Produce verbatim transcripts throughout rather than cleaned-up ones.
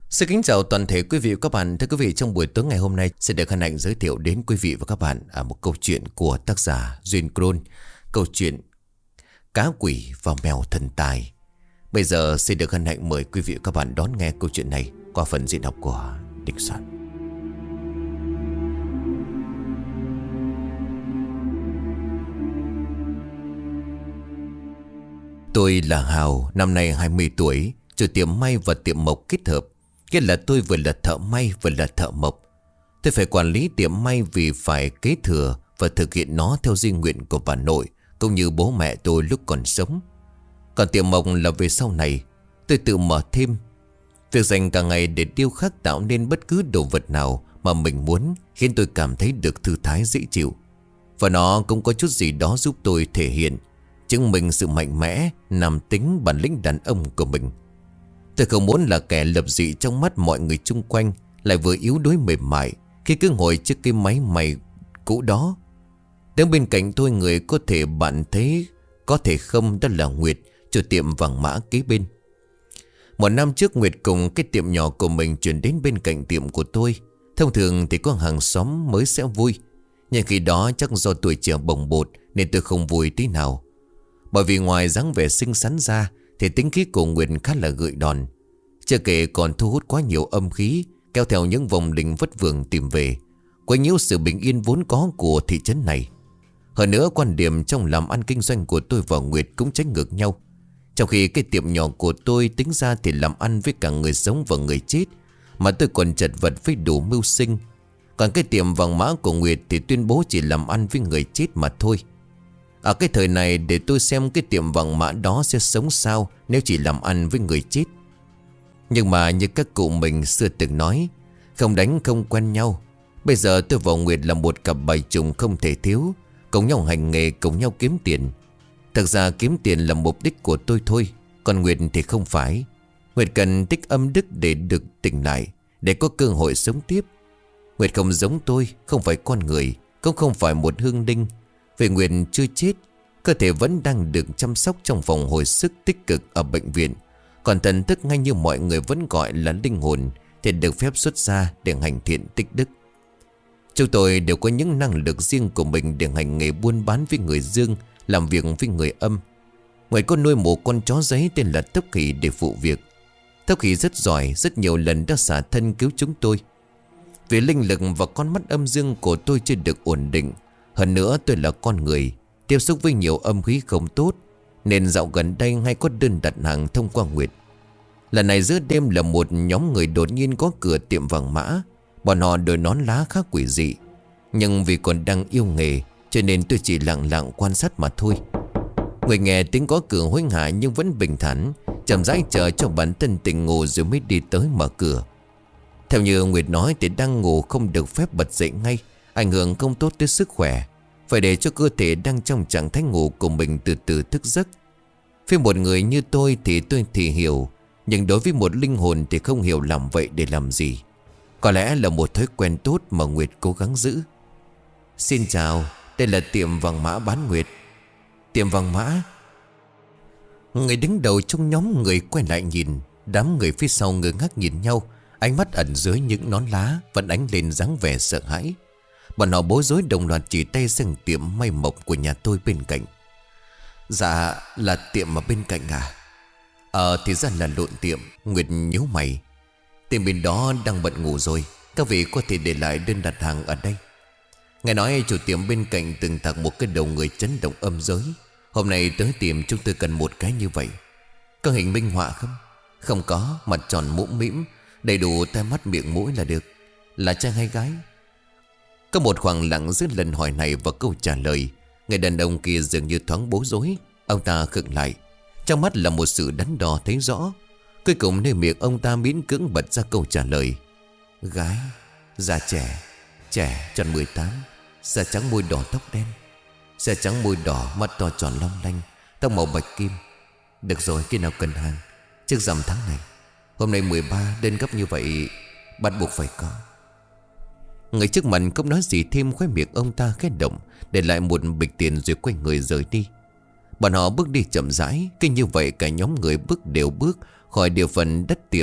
Xin kính chào toàn thể quý vị và các bạn. Thưa quý vị, trong buổi tối ngày hôm nay sẽ được hân hạnh giới thiệu đến quý vị và các bạn à, một câu chuyện của tác giả Duyên Crôn. Câu chuyện Cá Quỷ và Mèo Thần Tài. Bây giờ xin được hân hạnh mời quý vị và các bạn đón nghe câu chuyện này qua phần diễn đọc của Đình Soạn. Tôi là Hào, năm nay hai mươi tuổi, chủ tiệm may và tiệm mộc kết hợp. Nghĩa là tôi vừa là thợ may vừa là thợ mộc. Tôi phải quản lý tiệm may vì phải kế thừa và thực hiện nó theo di nguyện của bà nội cũng như bố mẹ tôi lúc còn sống. Còn tiệm mộc là về sau này tôi tự mở thêm. Việc dành cả ngày để điêu khắc tạo nên bất cứ đồ vật nào mà mình muốn khiến tôi cảm thấy được thư thái dễ chịu. Và nó cũng có chút gì đó giúp tôi thể hiện, chứng minh sự mạnh mẽ, nam tính, bản lĩnh đàn ông của mình. Tôi không muốn là kẻ lập dị trong mắt mọi người chung quanh, lại vừa yếu đuối mềm mại khi cứ ngồi trước cái máy may cũ đó. Đứng bên cạnh tôi người có thể bạn thấy, có thể không, đó là Nguyệt, chủ tiệm vàng mã kế bên. Một năm trước Nguyệt cùng cái tiệm nhỏ của mình chuyển đến bên cạnh tiệm của tôi. Thông thường thì có hàng xóm mới sẽ vui, nhưng khi đó chắc do tuổi trẻ bồng bột nên tôi không vui tí nào. Bởi vì ngoài dáng vẻ xinh xắn ra thì tính khí của Nguyệt khá là gợi đòn. Chưa kể còn thu hút quá nhiều âm khí, kéo theo những vòng linh vất vưởng tìm về, quấy nhiễu sự bình yên vốn có của thị trấn này. Hơn nữa quan điểm trong làm ăn kinh doanh của tôi và Nguyệt cũng trái ngược nhau. Trong khi cái tiệm nhỏ của tôi tính ra thì làm ăn với cả người sống và người chết, mà tôi còn chật vật với đủ mưu sinh. Còn cái tiệm vàng mã của Nguyệt thì tuyên bố chỉ làm ăn với người chết mà thôi. Ở cái thời này để tôi xem cái tiệm vàng mã đó sẽ sống sao nếu chỉ làm ăn với người chết. Nhưng mà như các cụ mình xưa từng nói, không đánh không quen nhau. Bây giờ tôi và Nguyệt là một cặp bài trùng không thể thiếu, cùng nhau hành nghề, cùng nhau kiếm tiền. Thực ra kiếm tiền là mục đích của tôi thôi, còn Nguyệt thì không phải. Nguyệt cần tích âm đức để được tỉnh lại, để có cơ hội sống tiếp. Nguyệt không giống tôi, không phải con người, cũng không phải một hương linh. Vì Nguyệt chưa chết, cơ thể vẫn đang được chăm sóc trong phòng hồi sức tích cực ở bệnh viện. Còn thần thức ngay như mọi người vẫn gọi là linh hồn thì được phép xuất ra để hành thiện tích đức. Chúng tôi đều có những năng lực riêng của mình để hành nghề buôn bán với người dương, làm việc với người âm. Nguyệt có nuôi một con chó giấy tên là Tốc Khỉ để phụ việc. Tốc Khỉ rất giỏi, rất nhiều lần đã xả thân cứu chúng tôi. Vì linh lực và con mắt âm dương của tôi chưa được ổn định, hơn nữa tôi là con người, tiếp xúc với nhiều âm khí không tốt, nên dạo gần đây hay có đơn đặt hàng thông qua Nguyệt. Lần này giữa đêm là một nhóm người đột nhiên có cửa tiệm vàng mã. Bọn họ đội nón lá khá quỷ dị, nhưng vì còn đang yêu nghề cho nên tôi chỉ lặng lặng quan sát mà thôi. Người nghe tiếng có cửa hối hả nhưng vẫn bình thản, chậm rãi chờ cho bản thân tỉnh ngủ rồi mới đi tới mở cửa. Theo như Nguyệt nói thì đang ngủ không được phép bật dậy ngay, ảnh hưởng không tốt tới sức khỏe. Phải để cho cơ thể đang trong trạng thái ngủ của mình từ từ thức giấc. Với một người như tôi thì tôi thì hiểu, nhưng đối với một linh hồn thì không hiểu làm vậy để làm gì. Có lẽ là một thói quen tốt mà Nguyệt cố gắng giữ. Xin chào, đây là tiệm vàng mã bán Nguyệt. Tiệm vàng mã? Người đứng đầu trong nhóm người quay lại nhìn. Đám người phía sau ngơ ngác nhìn nhau, ánh mắt ẩn dưới những nón lá vẫn ánh lên dáng vẻ sợ hãi. Bọn họ bối rối đồng loạt chỉ tay sang tiệm may mộc của nhà tôi bên cạnh. Dạ là tiệm ở bên cạnh à? Ờ thì ra là lộn tiệm. Nguyệt nhíu mày. Tiệm bên đó đang bận ngủ rồi, các vị có thể để lại đơn đặt hàng ở đây. Nghe nói chủ tiệm bên cạnh từng tặng một cái đầu người chấn động âm giới. Hôm nay tới tiệm chúng tôi cần một cái như vậy. Có hình minh họa không? Không có, mặt tròn mũm mĩm, đầy đủ tai mắt miệng mũi là được. Là trai hay gái? Có một khoảng lặng giữa lần hỏi này và câu trả lời. Người đàn ông kia dường như thoáng bối rối. Ông ta khựng lại, trong mắt là một sự đắn đo thấy rõ. Cuối cùng nơi miệng ông ta miễn cưỡng bật ra câu trả lời. Gái, da trẻ, trẻ tròn mười tám, da trắng môi đỏ tóc đen, da trắng môi đỏ mắt to tròn long lanh, tóc màu bạch kim. Được rồi, khi nào cần hàng? Trước rằm tháng này. Hôm nay mười ba, đơn gấp như vậy bắt buộc phải có. Người trước mặt không nói gì thêm, khóe miệng ông ta khẽ động, để lại một bịch tiền rồi quay người rời đi. Bọn họ bước đi chậm rãi, cứ như vậy cả nhóm người bước đều bước khỏi địa phận đất tiệm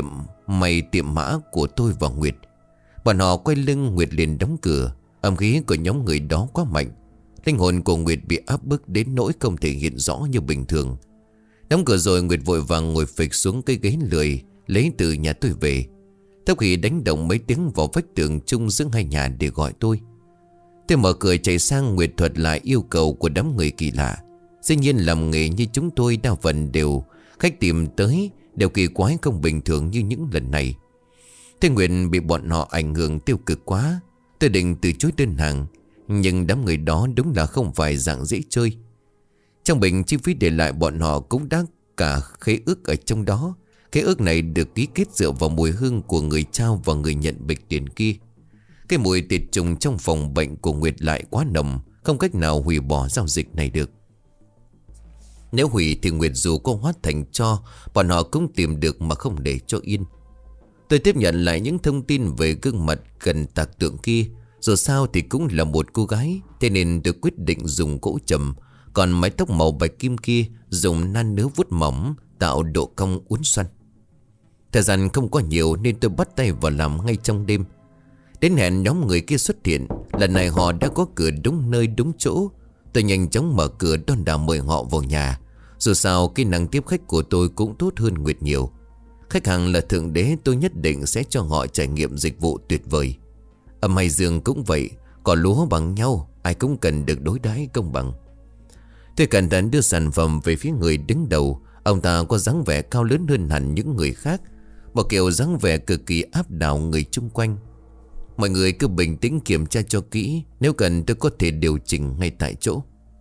may tiệm mã của tôi và Nguyệt. Bọn họ quay lưng, Nguyệt liền đóng cửa. Âm khí của nhóm người đó quá mạnh. Linh hồn của Nguyệt bị áp bức đến nỗi không thể hiện rõ như bình thường. Đóng cửa rồi, Nguyệt vội vàng ngồi phịch xuống cái ghế lười lấy từ nhà tôi về. Thấp Khỉ đánh động mấy tiếng vào vách tường chung giữa hai nhà để gọi tôi. Tôi mở cửa chạy sang Nguyệt thuật lại yêu cầu của đám người kỳ lạ. Dĩ nhiên làm nghề như chúng tôi đa phần đều khách tìm tới đều kỳ quái không bình thường như những lần này. Thế Nguyệt bị bọn họ ảnh hưởng tiêu cực quá. Tôi định từ chối đơn hàng, nhưng đám người đó đúng là không phải dạng dễ chơi. Trong bình chi phí để lại bọn họ cũng đã cả khế ước ở trong đó. Khế ước này được ký kết dựa vào mùi hương của người trao và người nhận bịch tiền kia. Cái mùi tiệt trùng trong phòng bệnh của Nguyệt lại quá nồng, không cách nào hủy bỏ giao dịch này được. Nếu hủy thì Nguyệt dù có hóa thành tro, bọn họ cũng tìm được mà không để cho yên. Tôi tiếp nhận lại những thông tin về gương mặt gần tạc tượng kia. Dù sao thì cũng là một cô gái, thế nên tôi quyết định dùng gỗ trầm. Còn mái tóc màu bạch kim kia dùng nan nứa vuốt mỏng, tạo độ cong uốn xoăn. Thời gian không có nhiều nên tôi bắt tay vào làm ngay trong đêm. Đến hẹn nhóm người kia xuất hiện. Lần này họ đã có cửa đúng nơi đúng chỗ. Tôi nhanh chóng mở cửa đón đào mời họ vào nhà. Dù sao kỹ năng tiếp khách của tôi cũng tốt hơn Nguyệt nhiều. Khách hàng là thượng đế, tôi nhất định sẽ cho họ trải nghiệm dịch vụ tuyệt vời. Âm hay dương cũng vậy, có lúa bằng nhau, ai cũng cần được đối đãi công bằng. Tôi cẩn thận đưa sản phẩm về phía người đứng đầu. Ông ta có dáng vẻ cao lớn hơn hẳn những người khác, một kiểu dáng vẻ cực kỳ áp đảo người chung quanh. Mọi người cứ bình tĩnh kiểm tra cho kỹ, nếu cần tôi có thể điều chỉnh ngay tại chỗ.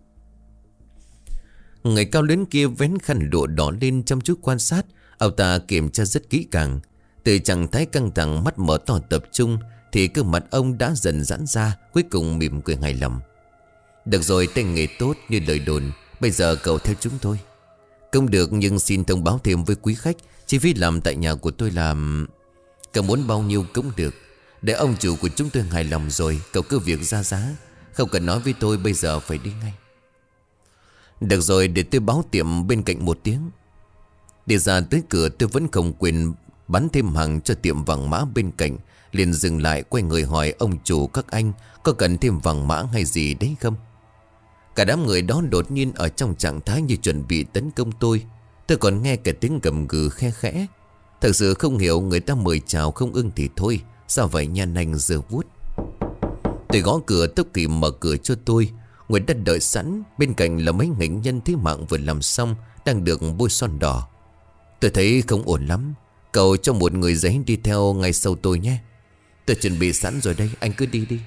Người cao lớn kia vén khăn lụa đỏ lên chăm chút quan sát. Ông ta kiểm tra rất kỹ càng. Từ trạng thái căng thẳng, mắt mở to tập trung, thì cơ mặt ông đã dần giãn ra, cuối cùng mỉm cười hài lòng. Được rồi, tay nghề tốt như lời đồn. Bây giờ cậu theo chúng tôi. Không được, nhưng xin thông báo thêm với quý khách, chi phí làm tại nhà của tôi làm... Cậu muốn bao nhiêu cũng được. Để ông chủ của chúng tôi hài lòng rồi, cậu cứ việc ra giá. Không cần nói với tôi, bây giờ phải đi ngay. Được rồi, để tôi báo tiệm bên cạnh một tiếng. Đi ra tới cửa, tôi vẫn không quên bắn thêm hàng cho tiệm vàng mã bên cạnh. Liền dừng lại quay người hỏi ông chủ các anh có cần thêm vàng mã hay gì đấy không. Cả đám người đó đột nhiên ở trong trạng thái như chuẩn bị tấn công tôi. Tôi còn nghe cả tiếng gầm gừ khe khẽ. Thật sự không hiểu, người ta mời chào không ưng thì thôi, sao vậy nha nanh giờ vuốt. Tôi gõ cửa, Tốc Kỳ mở cửa cho tôi. Nguyệt đã đợi sẵn, bên cạnh là mấy nghệ nhân thế mạng vừa làm xong, đang được bôi son đỏ. Tôi thấy không ổn lắm, cậu cho một người giấy đi theo ngay sau tôi nhé. Tôi chuẩn bị sẵn rồi đây, anh cứ đi đi.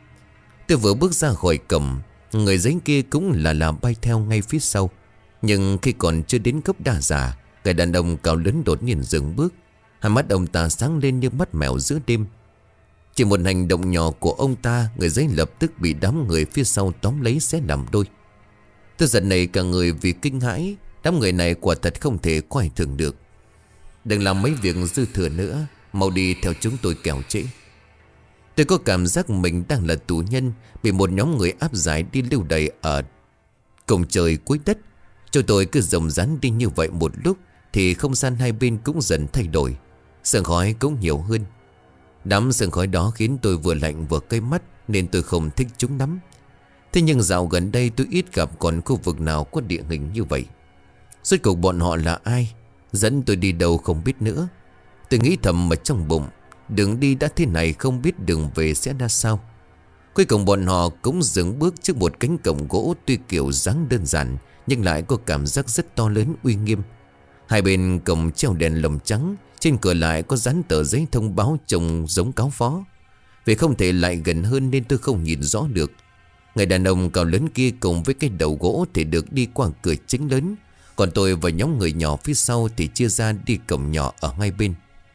Tôi vừa bước ra khỏi cổng, người giấy kia cũng là là bay theo ngay phía sau. Nhưng khi còn chưa đến cấp đa giả, người đàn ông cao lớn đột nhiên dừng bước. Hai mắt ông ta sáng lên như mắt mèo giữa đêm. Chỉ một hành động nhỏ của ông ta, người giấy lập tức bị đám người phía sau tóm lấy xé làm đôi. Tôi giật nảy cả người vì kinh hãi. Đám người này quả thật không thể coi thường được. Đừng làm mấy việc dư thừa nữa, mau đi theo chúng tôi kẻo trễ. Tôi có cảm giác mình đang là tù nhân, bị một nhóm người áp giải đi lưu đày ở cổng trời cuối đất. Cho tôi cứ rồng rắn đi như vậy một lúc thì không gian hai bên cũng dần thay đổi. Sương khói cũng nhiều hơn. Đám sương khói đó khiến tôi vừa lạnh vừa cay mắt, nên tôi không thích chúng lắm. Thế nhưng dạo gần đây tôi ít gặp còn khu vực nào có địa hình như vậy. Rốt cuộc bọn họ là ai, dẫn tôi đi đâu không biết nữa. Tôi nghĩ thầm ở trong bụng, đường đi đã thế này không biết đường về sẽ ra sao. Cuối cùng bọn họ cũng dừng bước trước một cánh cổng gỗ, tuy kiểu dáng đơn giản nhưng lại có cảm giác rất to lớn uy nghiêm. Hai bên cổng treo đèn lồng trắng, trên cửa lại có dán tờ giấy thông báo trông giống cáo phó. Vì không thể lại gần hơn nên tôi không nhìn rõ được. Người đàn ông cao lớn kia cùng với cái đầu gỗ thì được đi qua cửa chính lớn, còn tôi và nhóm người nhỏ phía sau thì chia ra đi cổng nhỏ ở ngay bên.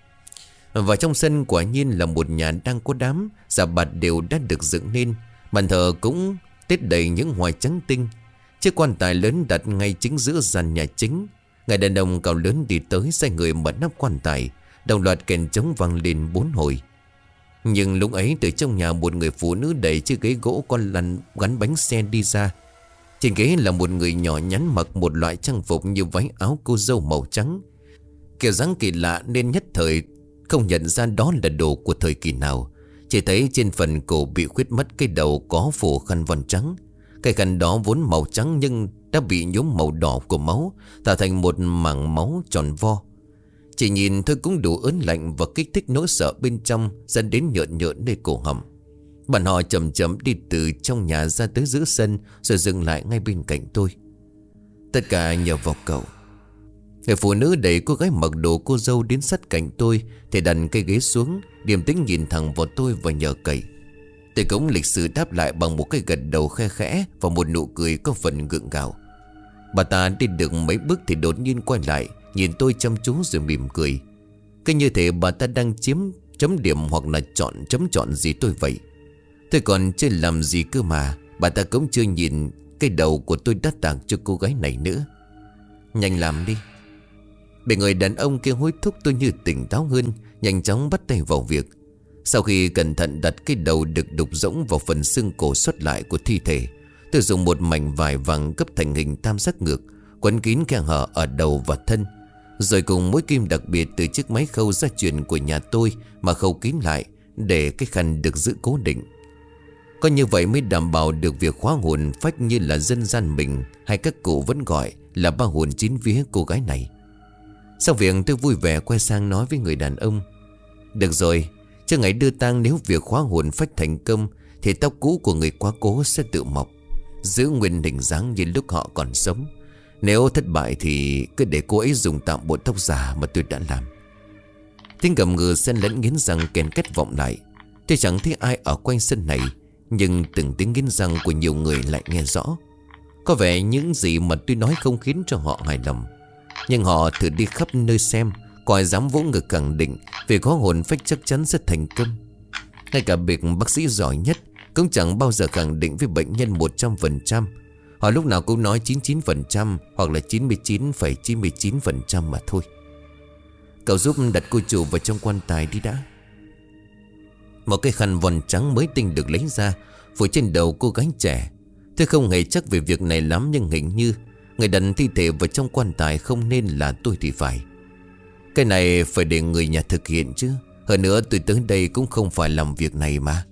Và trong sân quả nhiên là một nhà đang có đám, giả bạt đều đã được dựng nên. Bàn thờ cũng tết đầy những hoài trắng tinh. Chiếc quan tài lớn đặt ngay chính giữa gian nhà chính. Người đàn ông cao lớn đi tới xoay người mở nắp quan tài. Đồng loạt kèn trống vang lên bốn hồi. Nhưng lúc ấy từ trong nhà một người phụ nữ đẩy chiếc ghế gỗ con lăn gắn bánh xe đi ra. Trên ghế là một người nhỏ nhắn mặc một loại trang phục như váy áo cô dâu màu trắng. Kiểu dáng kỳ lạ nên nhất thời không nhận ra đó là đồ của thời kỳ nào. Chỉ thấy trên phần cổ bị khuyết mất cái đầu có phủ khăn voan trắng. Cái khăn đó vốn màu trắng nhưng đã bị nhuốm màu đỏ của máu, tạo thành một mảng máu tròn vo. Chỉ nhìn thôi cũng đủ ớn lạnh và kích thích nỗi sợ bên trong, dẫn đến nhợn nhợn nơi cổ họng. Bọn họ chậm chậm đi từ trong nhà ra tới giữa sân, rồi dừng lại ngay bên cạnh tôi. Tất cả nhờ vào cậu. Người phụ nữ đẩy cô gái mặc đồ cô dâu đến sát cạnh tôi, thì đặt cây ghế xuống, điềm tĩnh nhìn thẳng vào tôi và nhờ cậy. Tôi cũng lịch sự đáp lại bằng một cái gật đầu khe khẽ và một nụ cười có phần gượng gạo. Bà ta đi được mấy bước thì đột nhiên quay lại, nhìn tôi chăm chú rồi mỉm cười. Cứ như thể bà ta đang chiếm chấm điểm hoặc là chọn chấm chọn gì tôi vậy. Tôi còn chưa làm gì cơ mà, bà ta cũng chưa nhìn cái đầu của tôi đã tặng cho cô gái này nữa. Nhanh làm đi. Bị người đàn ông kia hối thúc, tôi như tỉnh táo hơn, nhanh chóng bắt tay vào việc. Sau khi cẩn thận đặt cái đầu được đục rỗng vào phần xương cổ sót lại của thi thể, tôi dùng một mảnh vải vàng gấp thành hình tam giác ngược, quấn kín khe hở ở đầu và thân, rồi cùng mũi kim đặc biệt từ chiếc máy khâu gia truyền của nhà tôi mà khâu kín lại, để cái khăn được giữ cố định. Có như vậy mới đảm bảo được việc khóa hồn phách, như là dân gian mình hay các cụ vẫn gọi là ba hồn chín vía cô gái này. Sau việc tôi vui vẻ quay sang nói với người đàn ông: được rồi, trước ngày đưa tang, nếu việc khóa hồn phách thành công thì tóc cũ của người quá cố sẽ tự mọc, giữ nguyên hình dáng như lúc họ còn sống. Nếu thất bại thì cứ để cô ấy dùng tạm bộ tóc giả mà tôi đã làm. Tiếng gầm gừ xen lẫn nghiến răng ken két vọng lại. Tôi chẳng thấy ai ở quanh sân này, nhưng từng tiếng nghiến răng của nhiều người lại nghe rõ. Có vẻ những gì mà tôi nói không khiến cho họ hài lòng, nhưng họ thử đi khắp nơi xem, coi dám vỗ ngực khẳng định việc có hồn phách chắc chắn sẽ thành công. Ngay cả việc bác sĩ giỏi nhất cũng chẳng bao giờ khẳng định với bệnh nhân một trăm phần trăm. Họ lúc nào cũng nói chín mươi chín phần trăm hoặc là chín mươi chín phẩy chín mươi chín phần trăm mà thôi. Cậu giúp đặt cô chủ vào trong quan tài đi đã. Một cái khăn voan trắng mới tinh được lấy ra, phủ trên đầu cô gái trẻ. Tôi không hề chắc về việc này lắm, nhưng hình như người đặt thi thể vào trong quan tài không nên là tôi thì phải. Cái này phải để người nhà thực hiện chứ. Hơn nữa tôi tới đây cũng không phải làm việc này mà.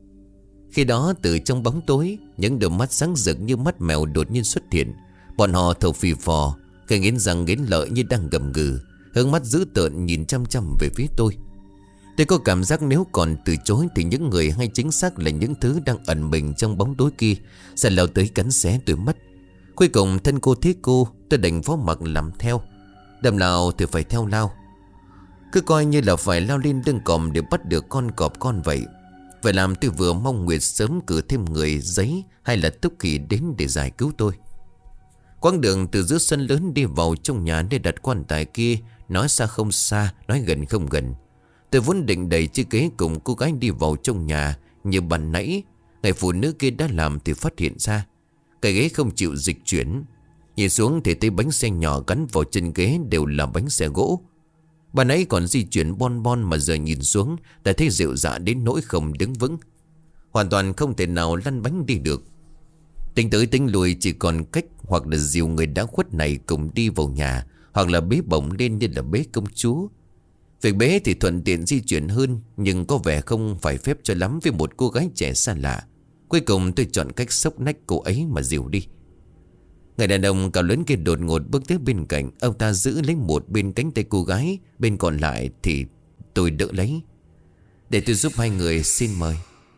Khi đó từ trong bóng tối, những đôi mắt sáng rực như mắt mèo đột nhiên xuất hiện. Bọn họ thở phì phò, cái nghiến răng nghiến lợi như đang gầm gừ, hướng mắt dữ tợn nhìn chăm chăm về phía tôi. Tôi có cảm giác nếu còn từ chối thì những người, hay chính xác là những thứ đang ẩn mình trong bóng tối kia, sẽ lao tới cắn xé tôi mất. Cuối cùng thân cô thế cô, tôi đành phó mặc làm theo. Đầm nào thì phải theo lao, cứ coi như là phải lao lên lưng còm để bắt được con cọp con vậy. Vậy làm tôi vừa mong Nguyệt sớm cử thêm người giấy hay là Túc Kỳ đến để giải cứu tôi. Quãng đường từ giữa sân lớn đi vào trong nhà để đặt quan tài kia, nói xa không xa, nói gần không gần. Tôi vốn định đẩy chiếc ghế cùng cô gái đi vào trong nhà như ban nãy người phụ nữ kia đã làm, thì phát hiện ra cái ghế không chịu dịch chuyển. Nhìn xuống thì thấy bánh xe nhỏ gắn vào chân ghế đều là bánh xe gỗ. Bà nãy còn di chuyển bon bon, mà giờ nhìn xuống đã thấy rệu rã đến nỗi không đứng vững, hoàn toàn không thể nào lăn bánh đi được. Tính tới tính lùi, chỉ còn cách hoặc là dìu người đã khuất này cùng đi vào nhà, hoặc là bế bổng lên như là bế công chúa. Việc bế thì thuận tiện di chuyển hơn, nhưng có vẻ không phải phép cho lắm với một cô gái trẻ xa lạ. Cuối cùng tôi chọn cách xốc nách cô ấy mà dìu đi. Người đàn ông cao lớn kia đột ngột bước tới bên cạnh. Ông ta giữ lấy một bên cánh tay cô gái, bên còn lại thì tôi đỡ lấy. Để tôi giúp hai người, xin mời.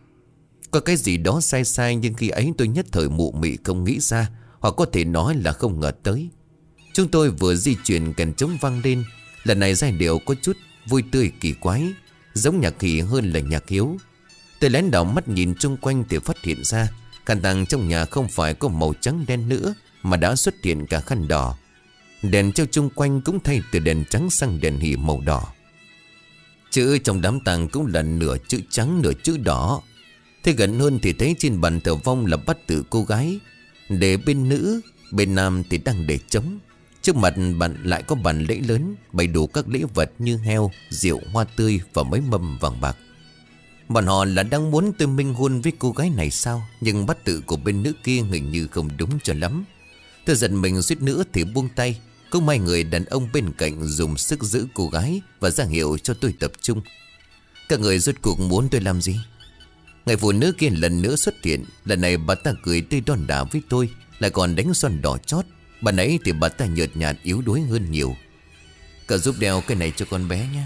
Có cái gì đó sai sai, nhưng khi ấy tôi nhất thời mụ mị không nghĩ ra, hoặc có thể nói là không ngờ tới. Chúng tôi vừa di chuyển, kèn trống vang lên. Lần này giai điệu có chút vui tươi kỳ quái, giống nhạc hỉ hơn là nhạc hiếu. Tôi lén đảo mắt nhìn chung quanh thì phát hiện ra khăn tang trong nhà không phải có màu trắng đen nữa, mà đã xuất hiện cả khăn đỏ. Đèn treo chung quanh cũng thay từ đèn trắng sang đèn hỉ màu đỏ. Chữ trong đám tang cũng là nửa chữ trắng nửa chữ đỏ. Thế gần hơn thì thấy trên bàn thờ vong là bát tự cô gái, để bên nữ, bên nam thì đang để trống. Trước mặt bạn lại có bàn lễ lớn, bày đủ các lễ vật như heo, rượu, hoa tươi và mấy mâm vàng bạc. Bọn họ là đang muốn tôi minh hôn với cô gái này sao? Nhưng bát tự của bên nữ kia hình như không đúng cho lắm. Tôi giận mình suýt nữa thì buông tay. Cũng may người đàn ông bên cạnh dùng sức giữ cô gái và ra hiệu cho tôi tập trung. Các người rốt cuộc muốn tôi làm gì? Người phụ nữ kia lần nữa xuất hiện. Lần này bà ta cười tươi đon đả với tôi, lại còn đánh son đỏ chót. Bà nãy thì bà ta nhợt nhạt yếu đuối hơn nhiều. Cậu giúp đeo cái này cho con bé nhé.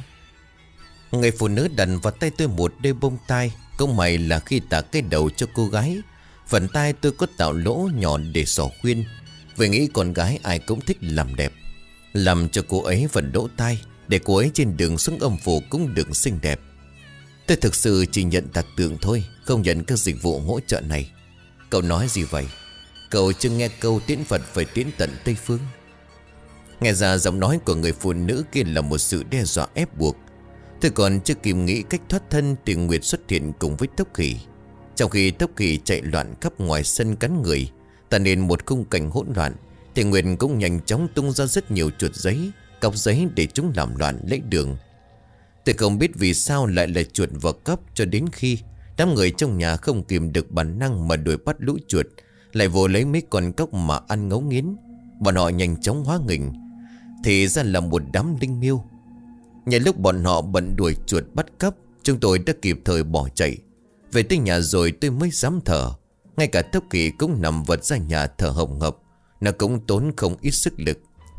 Người phụ nữ đặt vào tay tôi một đôi bông tai. Công mày là khi tả cái đầu cho cô gái, phần tai tôi có tạo lỗ nhỏ để xỏ khuyên. Vì nghĩ con gái ai cũng thích làm đẹp, làm cho cô ấy phần lỗ tai, để cô ấy trên đường xuống âm phủ cũng được xinh đẹp. Tôi thực sự chỉ nhận tạc tượng thôi, không nhận các dịch vụ hỗ trợ này. Cậu nói gì vậy? Cậu chưa nghe câu tiễn Phật phải tiễn tận Tây Phương? Nghe ra giọng nói của người phụ nữ kia là một sự đe dọa ép buộc. Tôi còn chưa kịp nghĩ cách thoát thân thì Nguyệt xuất hiện cùng với Tốc Khỉ. Trong khi Tốc Khỉ chạy loạn khắp ngoài sân cắn người, tạo nên một khung cảnh hỗn loạn, thì Nguyệt cũng nhanh chóng tung ra rất nhiều chuột giấy, cọc giấy để chúng làm loạn lấy đường. Tôi không biết vì sao lại là chuột vào cấp, cho đến khi đám người trong nhà không kìm được bản năng mà đuổi bắt lũ chuột, lại vô lấy mấy con cóc mà ăn ngấu nghiến. Bọn họ nhanh chóng hóa hình, thì ra là một đám linh miêu. Nhờ lúc bọn họ bận đuổi chuột bắt cắp, chúng tôi đã kịp thời bỏ chạy. Về tới nhà rồi tôi mới dám thở. Ngay cả Tốc Khỉ cũng nằm vật ra nhà thở hồng hộc. Nó cũng tốn không ít sức lực.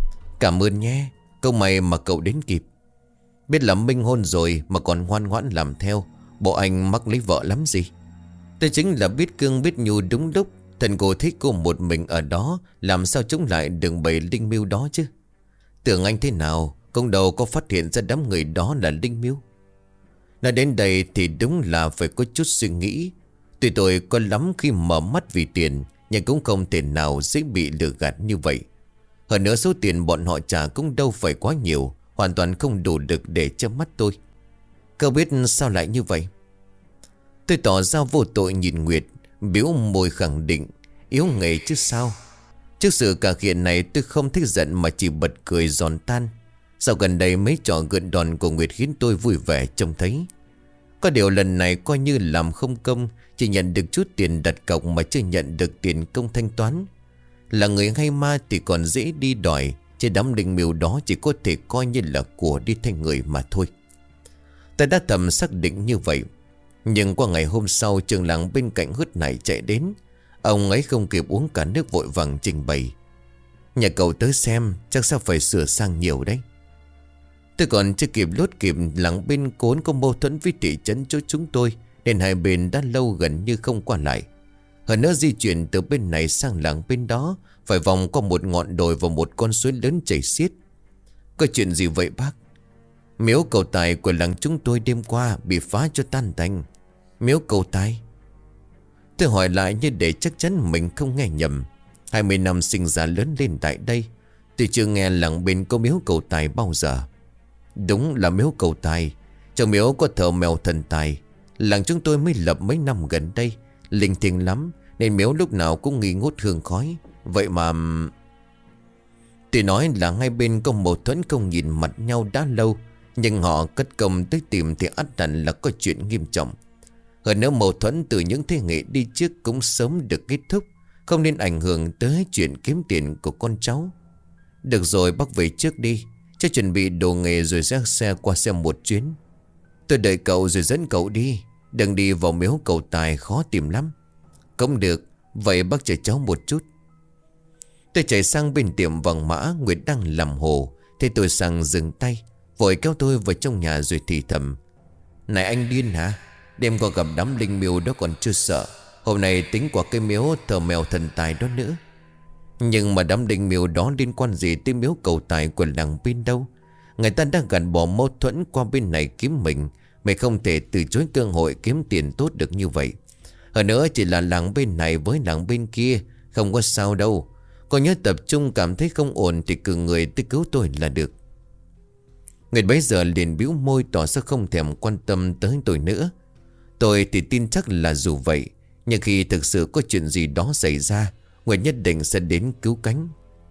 Cảm ơn nhé, câu may mà cậu đến kịp. Biết là minh hôn rồi mà còn ngoan ngoãn làm theo, bộ anh mắc lấy vợ lắm gì. Tôi chính là biết cương biết nhu đúng lúc. Thần cô thích cô một mình ở đó, làm sao chống lại đường bầy linh miêu đó chứ. Tưởng anh thế nào cũng đâu có phát hiện ra đám người đó là linh miêu. Nói đến đây thì đúng là phải có chút suy nghĩ. Tuy tôi có lắm khi mở mắt vì tiền, nhưng cũng không thể nào dễ bị lừa gạt như vậy. Hơn nữa số tiền bọn họ trả cũng đâu phải quá nhiều, hoàn toàn không đủ được để chớp mắt tôi. Cậu biết sao lại như vậy? Tôi tỏ ra vô tội nhìn Nguyệt, biếu môi khẳng định, yếu nghề chứ sao. Trước sự cả hiện này tôi không thích giận mà chỉ bật cười giòn tan. Sau gần đây mấy trò gượng đòn của Nguyệt khiến tôi vui vẻ trông thấy. Có điều lần này coi như làm không công, chỉ nhận được chút tiền đặt cọc mà chưa nhận được tiền công thanh toán. Là người hay ma thì còn dễ đi đòi, chứ đám linh miêu đó chỉ có thể coi như là của đi thay người mà thôi. Ta đã thầm xác định như vậy. Nhưng qua ngày hôm sau, trường làng bên cạnh hớt này chạy đến. Ông ấy không kịp uống cả nước vội vàng trình bày: nhà cậu tới xem, chắc sao phải sửa sang nhiều đấy. Tôi còn chưa kịp lốt kịp, làng bên Cốn có mâu thuẫn với thị trấn chỗ chúng tôi, nên hai bên đã lâu gần như không qua lại. Hơn nữa di chuyển từ bên này sang làng bên đó phải vòng qua một ngọn đồi và một con suối lớn chảy xiết. Có chuyện gì vậy bác? Miếu cầu tài của làng chúng tôi đêm qua bị phá cho tan tành. Miếu cầu tài? Tôi hỏi lại như để chắc chắn mình không nghe nhầm. Hai mươi năm sinh ra lớn lên tại đây, tôi chưa nghe làng bên có miếu cầu tài bao giờ. Đúng là miếu cầu tài. Trong miếu có thờ mèo thần tài. Làng chúng tôi mới lập mấy năm gần đây, linh thiêng lắm, nên miếu lúc nào cũng nghi ngút hương khói. Vậy mà... Tôi nói là hai bên có mâu thuẫn không nhìn mặt nhau đã lâu, nhưng họ cất công tới tìm thì ắt hẳn là có chuyện nghiêm trọng. Hơn nữa mâu thuẫn từ những thế hệ đi trước cũng sớm được kết thúc, không nên ảnh hưởng tới chuyện kiếm tiền của con cháu. Được rồi, bác về trước đi, cho chuẩn bị đồ nghề rồi dắt xe qua xem một chuyến. Tôi đợi cậu rồi dẫn cậu đi. Đừng đi vào miếu cầu tài, khó tìm lắm. Cũng được, vậy bác chờ cháu một chút. Tôi chạy sang bên tiệm vàng mã. Nguyệt đang làm hồ, thế tôi sang dừng tay, vội kéo tôi vào trong nhà rồi thì thầm: này anh điên hả? Đêm qua gặp đám linh miêu đó còn chưa sợ, hôm nay tính qua cái miếu thờ mèo thần tài đó nữa. Nhưng mà đám linh miêu đó liên quan gì tới miếu cầu tài của làng bên đâu? Người ta đang gạt bỏ mâu thuẫn qua bên này kiếm mình. Mày không thể từ chối cơ hội kiếm tiền tốt được như vậy. Hơn nữa chỉ là làng bên này với làng bên kia, không có sao đâu. Có nhớ tập trung, cảm thấy không ổn thì cử người tới cứu tôi là được. Nguyệt bấy giờ liền bĩu môi tỏ ra không thèm quan tâm tới tôi nữa. Tôi thì tin chắc là dù vậy, nhưng khi thực sự có chuyện gì đó xảy ra, Nguyệt nhất định sẽ đến cứu cánh.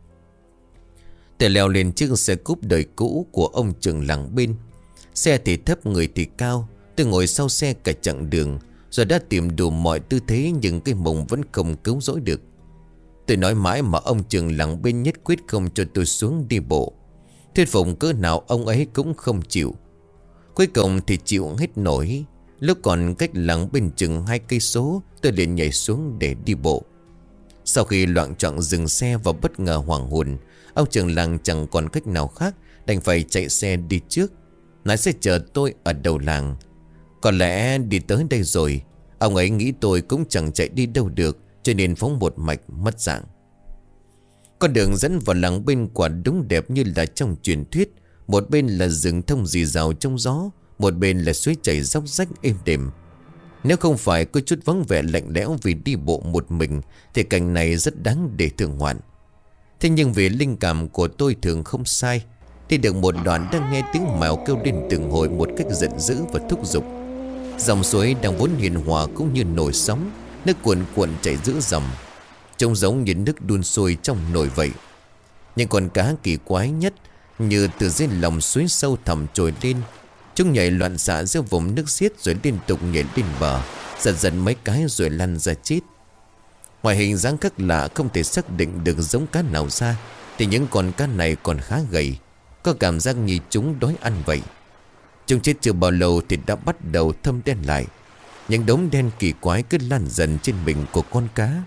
Tôi leo lên chiếc xe cúp đời cũ của ông trưởng làng bên. Xe thì thấp, người thì cao. Tôi ngồi sau xe cả chặng đường, rồi đã tìm đủ mọi tư thế, nhưng cái mông vẫn không cứu rỗi được. Tôi nói mãi mà ông trưởng làng bên nhất quyết không cho tôi xuống đi bộ. Thuyết phục cỡ nào ông ấy cũng không chịu. Cuối cùng thì chịu hết nổi. Lúc còn cách làng bên chừng hai cây số, tôi liền nhảy xuống để đi bộ. Sau khi loạng choạng dừng xe và bất ngờ hoảng hồn, ông trưởng làng chẳng còn cách nào khác, đành phải chạy xe đi trước. Nói sẽ chờ tôi ở đầu làng. Có lẽ đi tới đây rồi, ông ấy nghĩ tôi cũng chẳng chạy đi đâu được, cho nên phóng một mạch mất dạng. Con đường dẫn vào làng bên quả đúng đẹp như là trong truyền thuyết. Một bên là rừng thông rì rào trong gió, một bên là suối chảy róc rách êm đềm. Nếu không phải có chút vắng vẻ lạnh lẽo vì đi bộ một mình, thì cảnh này rất đáng để thưởng ngoạn. Thế nhưng vì linh cảm của tôi thường không sai, thì được một đoạn đang nghe tiếng mèo kêu lên từng hồi một cách giận dữ và thúc giục. Dòng suối đang vốn hiền hòa cũng như nổi sóng, nước cuồn cuộn chảy giữa dòng, trông giống như nước đun sôi trong nồi vậy. Nhưng con cá kỳ quái nhất, như từ dưới lòng suối sâu thẳm trồi lên, chúng nhảy loạn xạ giữa vùng nước xiết rồi liên tục nhảy lên bờ, giật giật mấy cái rồi lăn ra chết. Ngoài hình dáng khác lạ không thể xác định được giống cá nào ra, thì những con cá này còn khá gầy, có cảm giác như chúng đói ăn vậy. Chúng chết chưa bao lâu thì đã bắt đầu thâm đen lại. Những đống đen kỳ quái cứ lan dần trên mình của con cá.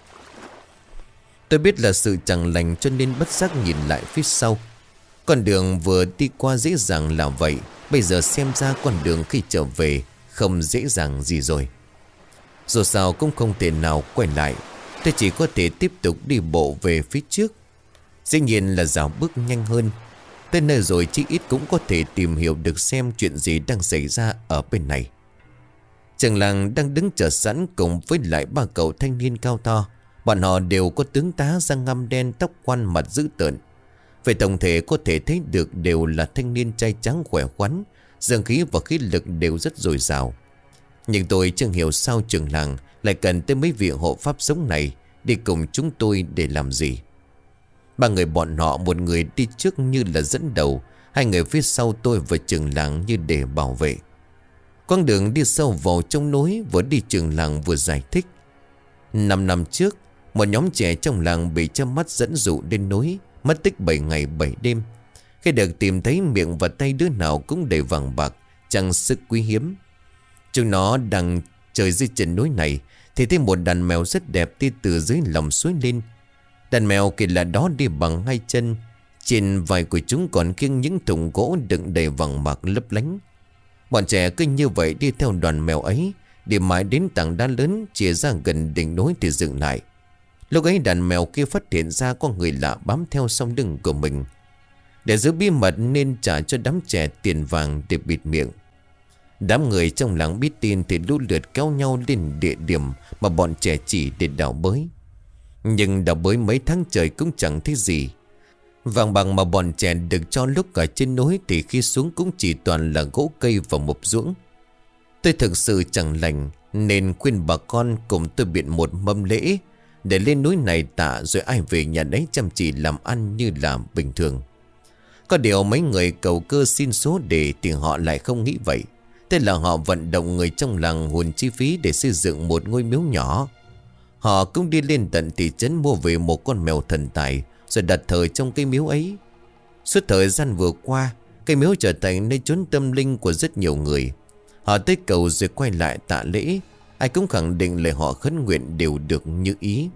Tôi biết là sự chẳng lành cho nên bất giác nhìn lại phía sau. Con đường vừa đi qua dễ dàng là vậy, bây giờ xem ra con đường khi trở về không dễ dàng gì rồi. Dù sao cũng không thể nào quay lại, tôi chỉ có thể tiếp tục đi bộ về phía trước. Dĩ nhiên là dạo bước nhanh hơn. Tới nơi rồi chí ít cũng có thể tìm hiểu được xem chuyện gì đang xảy ra ở bên này. Trưởng làng đang đứng chờ sẵn cùng với lại ba cậu thanh niên cao to. Bọn họ đều có tướng tá da ngăm đen, tóc quăn, mặt dữ tợn. Về tổng thể có thể thấy được đều là thanh niên trai trắng khỏe khoắn, dương khí và khí lực đều rất dồi dào. Nhưng tôi chẳng hiểu sao trưởng làng lại cần tới mấy vị hộ pháp sống này đi cùng chúng tôi để làm gì. Ba người bọn họ, một người đi trước như là dẫn đầu, hai người phía sau tôi và trưởng làng như để bảo vệ. Con đường đi sâu vào trong núi, vừa đi trưởng làng vừa giải thích. Năm năm trước, một nhóm trẻ trong làng bị chớp mắt dẫn dụ lên núi, mất tích bảy ngày bảy đêm. Khi được tìm thấy, miệng và tay đứa nào cũng đầy vàng bạc, trang sức quý hiếm. Chúng nó đang chơi dưới chân núi này thì thấy một đàn mèo rất đẹp đi từ dưới lòng suối lên. Đàn mèo kỳ lạ đó đi bằng hai chân, trên vai của chúng còn khiêng những thùng gỗ đựng đầy vàng bạc lấp lánh. Bọn trẻ cứ như vậy đi theo đoàn mèo ấy, đi mãi đến tảng đá lớn chìa ra gần đỉnh núi thì dừng lại. Lúc ấy đàn mèo kia phát hiện ra có người lạ bám theo sau lưng của mình. Để giữ bí mật nên trả cho đám trẻ tiền vàng để bịt miệng. Đám người trong làng biết tin thì lũ lượt kéo nhau đến địa điểm mà bọn trẻ chỉ để đào bới. Nhưng đào bới mấy tháng trời cũng chẳng thấy gì. Vàng bạc mà bọn trẻ được cho lúc ở trên núi thì khi xuống cũng chỉ toàn là gỗ cây và mộc ruỗng. Tôi thực sự chẳng lành nên khuyên bà con cùng tôi biện một mâm lễ để lên núi này tạ, rồi ai về nhà đấy chăm chỉ làm ăn như là bình thường. Có điều mấy người cầu cơ xin số để thì họ lại không nghĩ vậy. Thế là họ vận động người trong làng hùn chi phí để xây dựng một ngôi miếu nhỏ. Họ cũng đi lên tận thị trấn mua về một con mèo thần tài, rồi đặt thờ trong cái miếu ấy. Suốt thời gian vừa qua, cái miếu trở thành nơi chốn tâm linh của rất nhiều người. Họ tới cầu rồi quay lại tạ lễ. Ai cũng khẳng định lời họ khấn nguyện đều được như ý.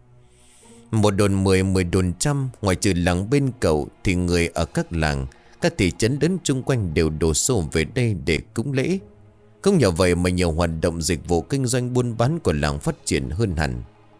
Một đồn mười, mười đồn trăm, ngoài trừ làng bên cậu thì người ở các làng, các thị trấn lớn chung quanh đều đổ xô về đây để cúng lễ. Không nhờ vậy mà nhiều hoạt động dịch vụ kinh doanh buôn bán của làng phát triển hơn hẳn.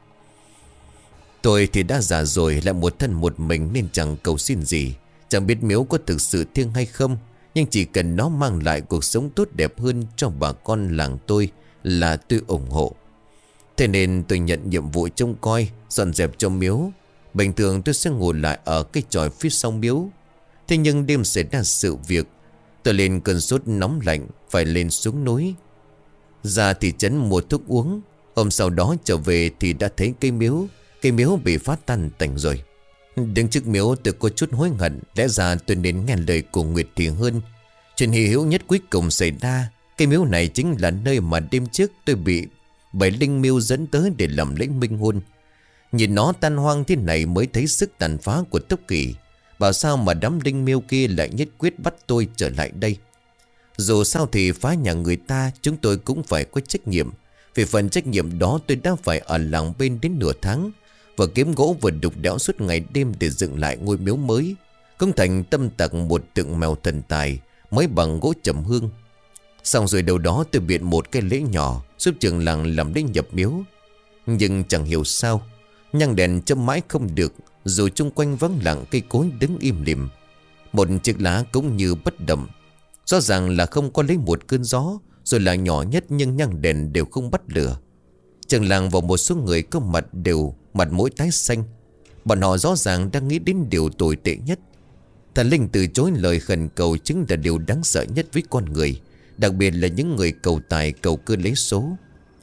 Tôi thì đã già rồi, lại một thân một mình nên chẳng cầu xin gì. Chẳng biết miếu có thực sự thiêng hay không, nhưng chỉ cần nó mang lại cuộc sống tốt đẹp hơn cho bà con làng tôi là tôi ủng hộ. Thế nên tôi nhận nhiệm vụ trông coi, dọn dẹp cho miếu. Bình thường tôi sẽ ngồi lại ở cái chòi phía sau miếu. Thế nhưng đêm xảy ra sự việc, tôi lên cơn sốt nóng lạnh, phải lên xuống núi. Ra thị trấn mua thuốc uống. Hôm sau đó trở về thì đã thấy cây miếu. Cây miếu bị phát tan tành rồi. Đứng trước miếu tôi có chút hối hận. Lẽ ra tôi nên nghe lời của Nguyệt thì hơn. Chuyện hy hữu nhất cuối cùng xảy ra. Cây miếu này chính là nơi mà đêm trước tôi bị bảy linh miêu dẫn tới để làm lễ minh hôn. Nhìn nó tan hoang thế này mới thấy sức tàn phá của Tốc Kỳ. Bảo sao mà đám đinh miêu kia lại nhất quyết bắt tôi trở lại đây. Dù sao thì phá nhà người ta, chúng tôi cũng phải có trách nhiệm. Vì phần trách nhiệm đó tôi đã phải ở làng bên đến nửa tháng, vừa kiếm gỗ vừa đục đẽo suốt ngày đêm để dựng lại ngôi miếu mới. Công thành tâm tặc một tượng mèo thần tài mới bằng gỗ trầm hương. Xong rồi đầu đó tôi biện một cái lễ nhỏ giúp trường làng làm lễ nhập miếu. Nhưng chẳng hiểu sao nhang đèn châm mãi không được, dù chung quanh vắng lặng cây cối đứng im lìm. Một chiếc lá cũng như bất động. Rõ ràng là không có lấy một cơn gió, rồi là nhỏ nhất nhưng nhang đèn đều không bắt lửa. Trường làng và một số người có mặt đều mặt mũi tái xanh. Bọn họ rõ ràng đang nghĩ đến điều tồi tệ nhất. Thần linh từ chối lời khẩn cầu chính là điều đáng sợ nhất với con người, đặc biệt là những người cầu tài cầu cơ lấy số.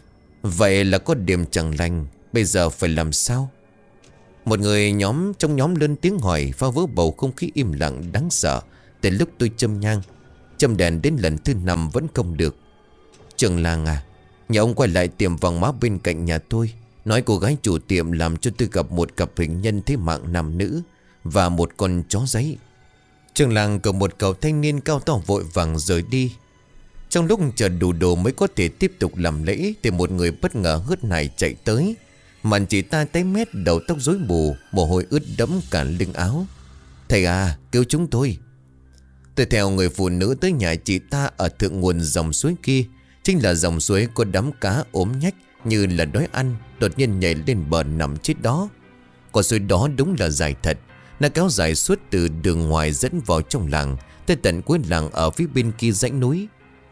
Vậy là có điểm chẳng lành, bây giờ phải làm sao? Một người nhóm trong nhóm lên tiếng hỏi, phá vỡ bầu không khí im lặng đáng sợ. Từ lúc tôi châm nhang, châm đèn đến lần thứ năm vẫn không được. Trường làng à, nhà ông quay lại tiệm vàng mã bên cạnh nhà tôi, nói cô gái chủ tiệm làm cho tôi gặp một cặp hình nhân thế mạng nam nữ và một con chó giấy. Trường làng cậu một cậu thanh niên cao to vội vàng rời đi. Trong lúc chờ đủ đồ mới có thể tiếp tục làm lễ thì một người bất ngờ hớt hải chạy tới. Màn chị ta tái mét, đầu tóc rối bù, mồ hôi ướt đẫm cả lưng áo. Thầy à, cứu chúng tôi. Tôi theo người phụ nữ tới nhà chị ta ở thượng nguồn dòng suối kia. Chính là dòng suối có đám cá ốm nhách như là đói ăn, đột nhiên nhảy lên bờ nằm chết đó. Con suối đó đúng là dài thật. Nó kéo dài suốt từ đường ngoài dẫn vào trong làng tới tận cuối làng ở phía bên kia dãy núi.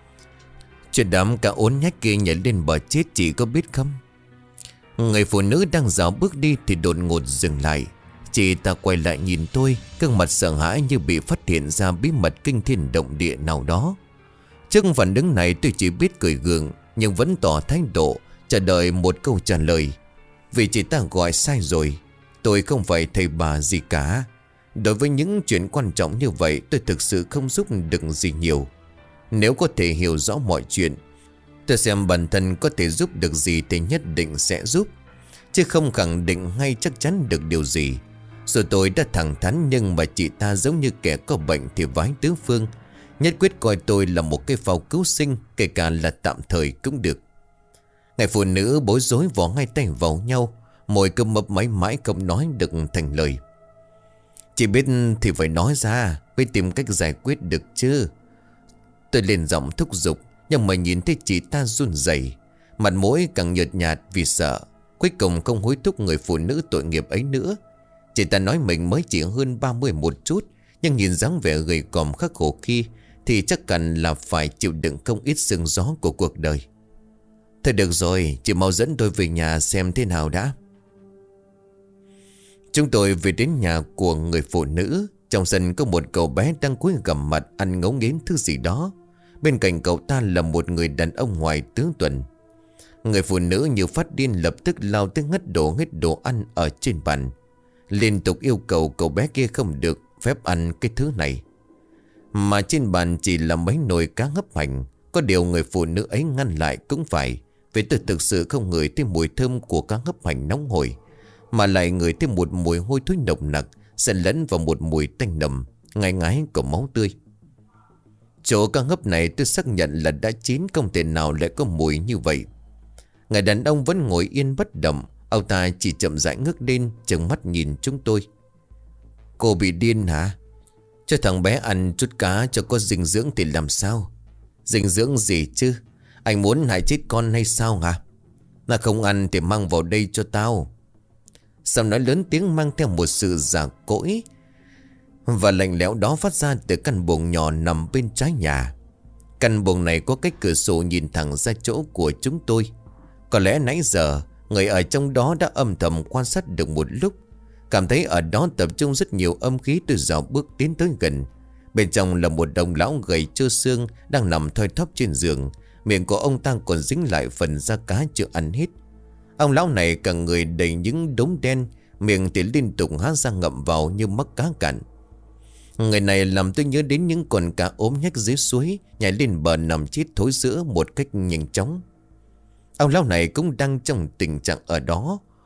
Chuyện đám cá ốm nhách kia nhảy lên bờ chết chị có biết không? Người phụ nữ đang dạo bước đi thì đột ngột dừng lại. Chị ta quay lại nhìn tôi, gương mặt sợ hãi như bị phát hiện ra bí mật kinh thiên động địa nào đó. Trước phản ứng này tôi chỉ biết cười gượng, nhưng vẫn tỏ thái độ chờ đợi một câu trả lời. Vì chị ta gọi sai rồi, tôi không phải thầy bà gì cả. Đối với những chuyện quan trọng như vậy tôi thực sự không giúp được gì nhiều. Nếu có thể hiểu rõ mọi chuyện, tôi xem bản thân có thể giúp được gì thì nhất định sẽ giúp, chứ không khẳng định ngay chắc chắn được điều gì. Rồi tôi đã thẳng thắn, nhưng mà chị ta giống như kẻ có bệnh thì vái tứ phương, nhất quyết coi tôi là một cái phao cứu sinh, kể cả là tạm thời cũng được. Người phụ nữ bối rối vò ngay tay vào nhau, môi cứ mấp máy mãi không nói được thành lời. Chị biết thì phải nói ra, phải tìm cách giải quyết được chứ. Tôi lên giọng thúc giục, nhưng mà nhìn thấy chị ta run rẩy, mặt mũi càng nhợt nhạt vì sợ. Cuối cùng không hối thúc người phụ nữ tội nghiệp ấy nữa. Chị ta nói mình mới chỉ hơn ba mươi một chút, nhưng nhìn dáng vẻ gầy còm khắc khổ kia thì chắc hẳn là phải chịu đựng không ít sương gió của cuộc đời. Thôi được rồi, chị mau dẫn tôi về nhà xem thế nào đã. Chúng tôi về đến nhà của người phụ nữ. Trong sân có một cậu bé đang cúi gằm mặt ăn ngấu nghiến thứ gì đó. Bên cạnh cậu ta là một người đàn ông ngoài tướng tuần. Người phụ nữ như phát điên lập tức lao tới ngất đổ hết đồ ăn ở trên bàn, liên tục yêu cầu cậu bé kia không được phép ăn cái thứ này. Mà trên bàn chỉ là mấy nồi cá hấp hành. Có điều người phụ nữ ấy ngăn lại cũng phải, vì tôi thực sự không ngửi thấy mùi thơm của cá hấp hành nóng hổi, mà lại ngửi thêm một mùi hôi thối nồng nặc xen lẫn vào một mùi tanh nồng ngai ngái của máu tươi. Chỗ cá hấp này tôi xác nhận là đã chín, không thể nào lại có mùi như vậy. Người đàn ông vẫn ngồi yên bất động. Ông ta chỉ chậm rãi ngước lên, trừng mắt nhìn chúng tôi. Cô bị điên hả? Cho thằng bé ăn chút cá cho có dinh dưỡng thì làm sao? Dinh dưỡng gì chứ? Anh muốn hại chết con hay sao hả? Là không ăn thì mang vào đây cho tao. Sao nói lớn tiếng mang theo một sự giả cỗi và lạnh lẽo đó phát ra từ căn buồng nhỏ nằm bên trái nhà. Căn buồng này có cách cửa sổ nhìn thẳng ra chỗ của chúng tôi. Có lẽ nãy giờ người ở trong đó đã âm thầm quan sát được một lúc, cảm thấy ở đó tập trung rất nhiều âm khí. Tôi dạo bước tiến tới gần. Bên trong là một đồng lão gầy trơ xương đang nằm thoi thóp trên giường. Miệng của ông ta còn dính lại phần da cá chưa ăn hết. Ông lão này cả người đầy những đốm đen, miệng thì liên tục há ra ngậm vào như mắc cá cạn. Người này làm tôi nhớ đến những con cá ốm nhách dưới suối nhảy lên bờ nằm chết thối rữa một cách nhanh chóng. Ông lão này cũng đang trong tình trạng ở đó.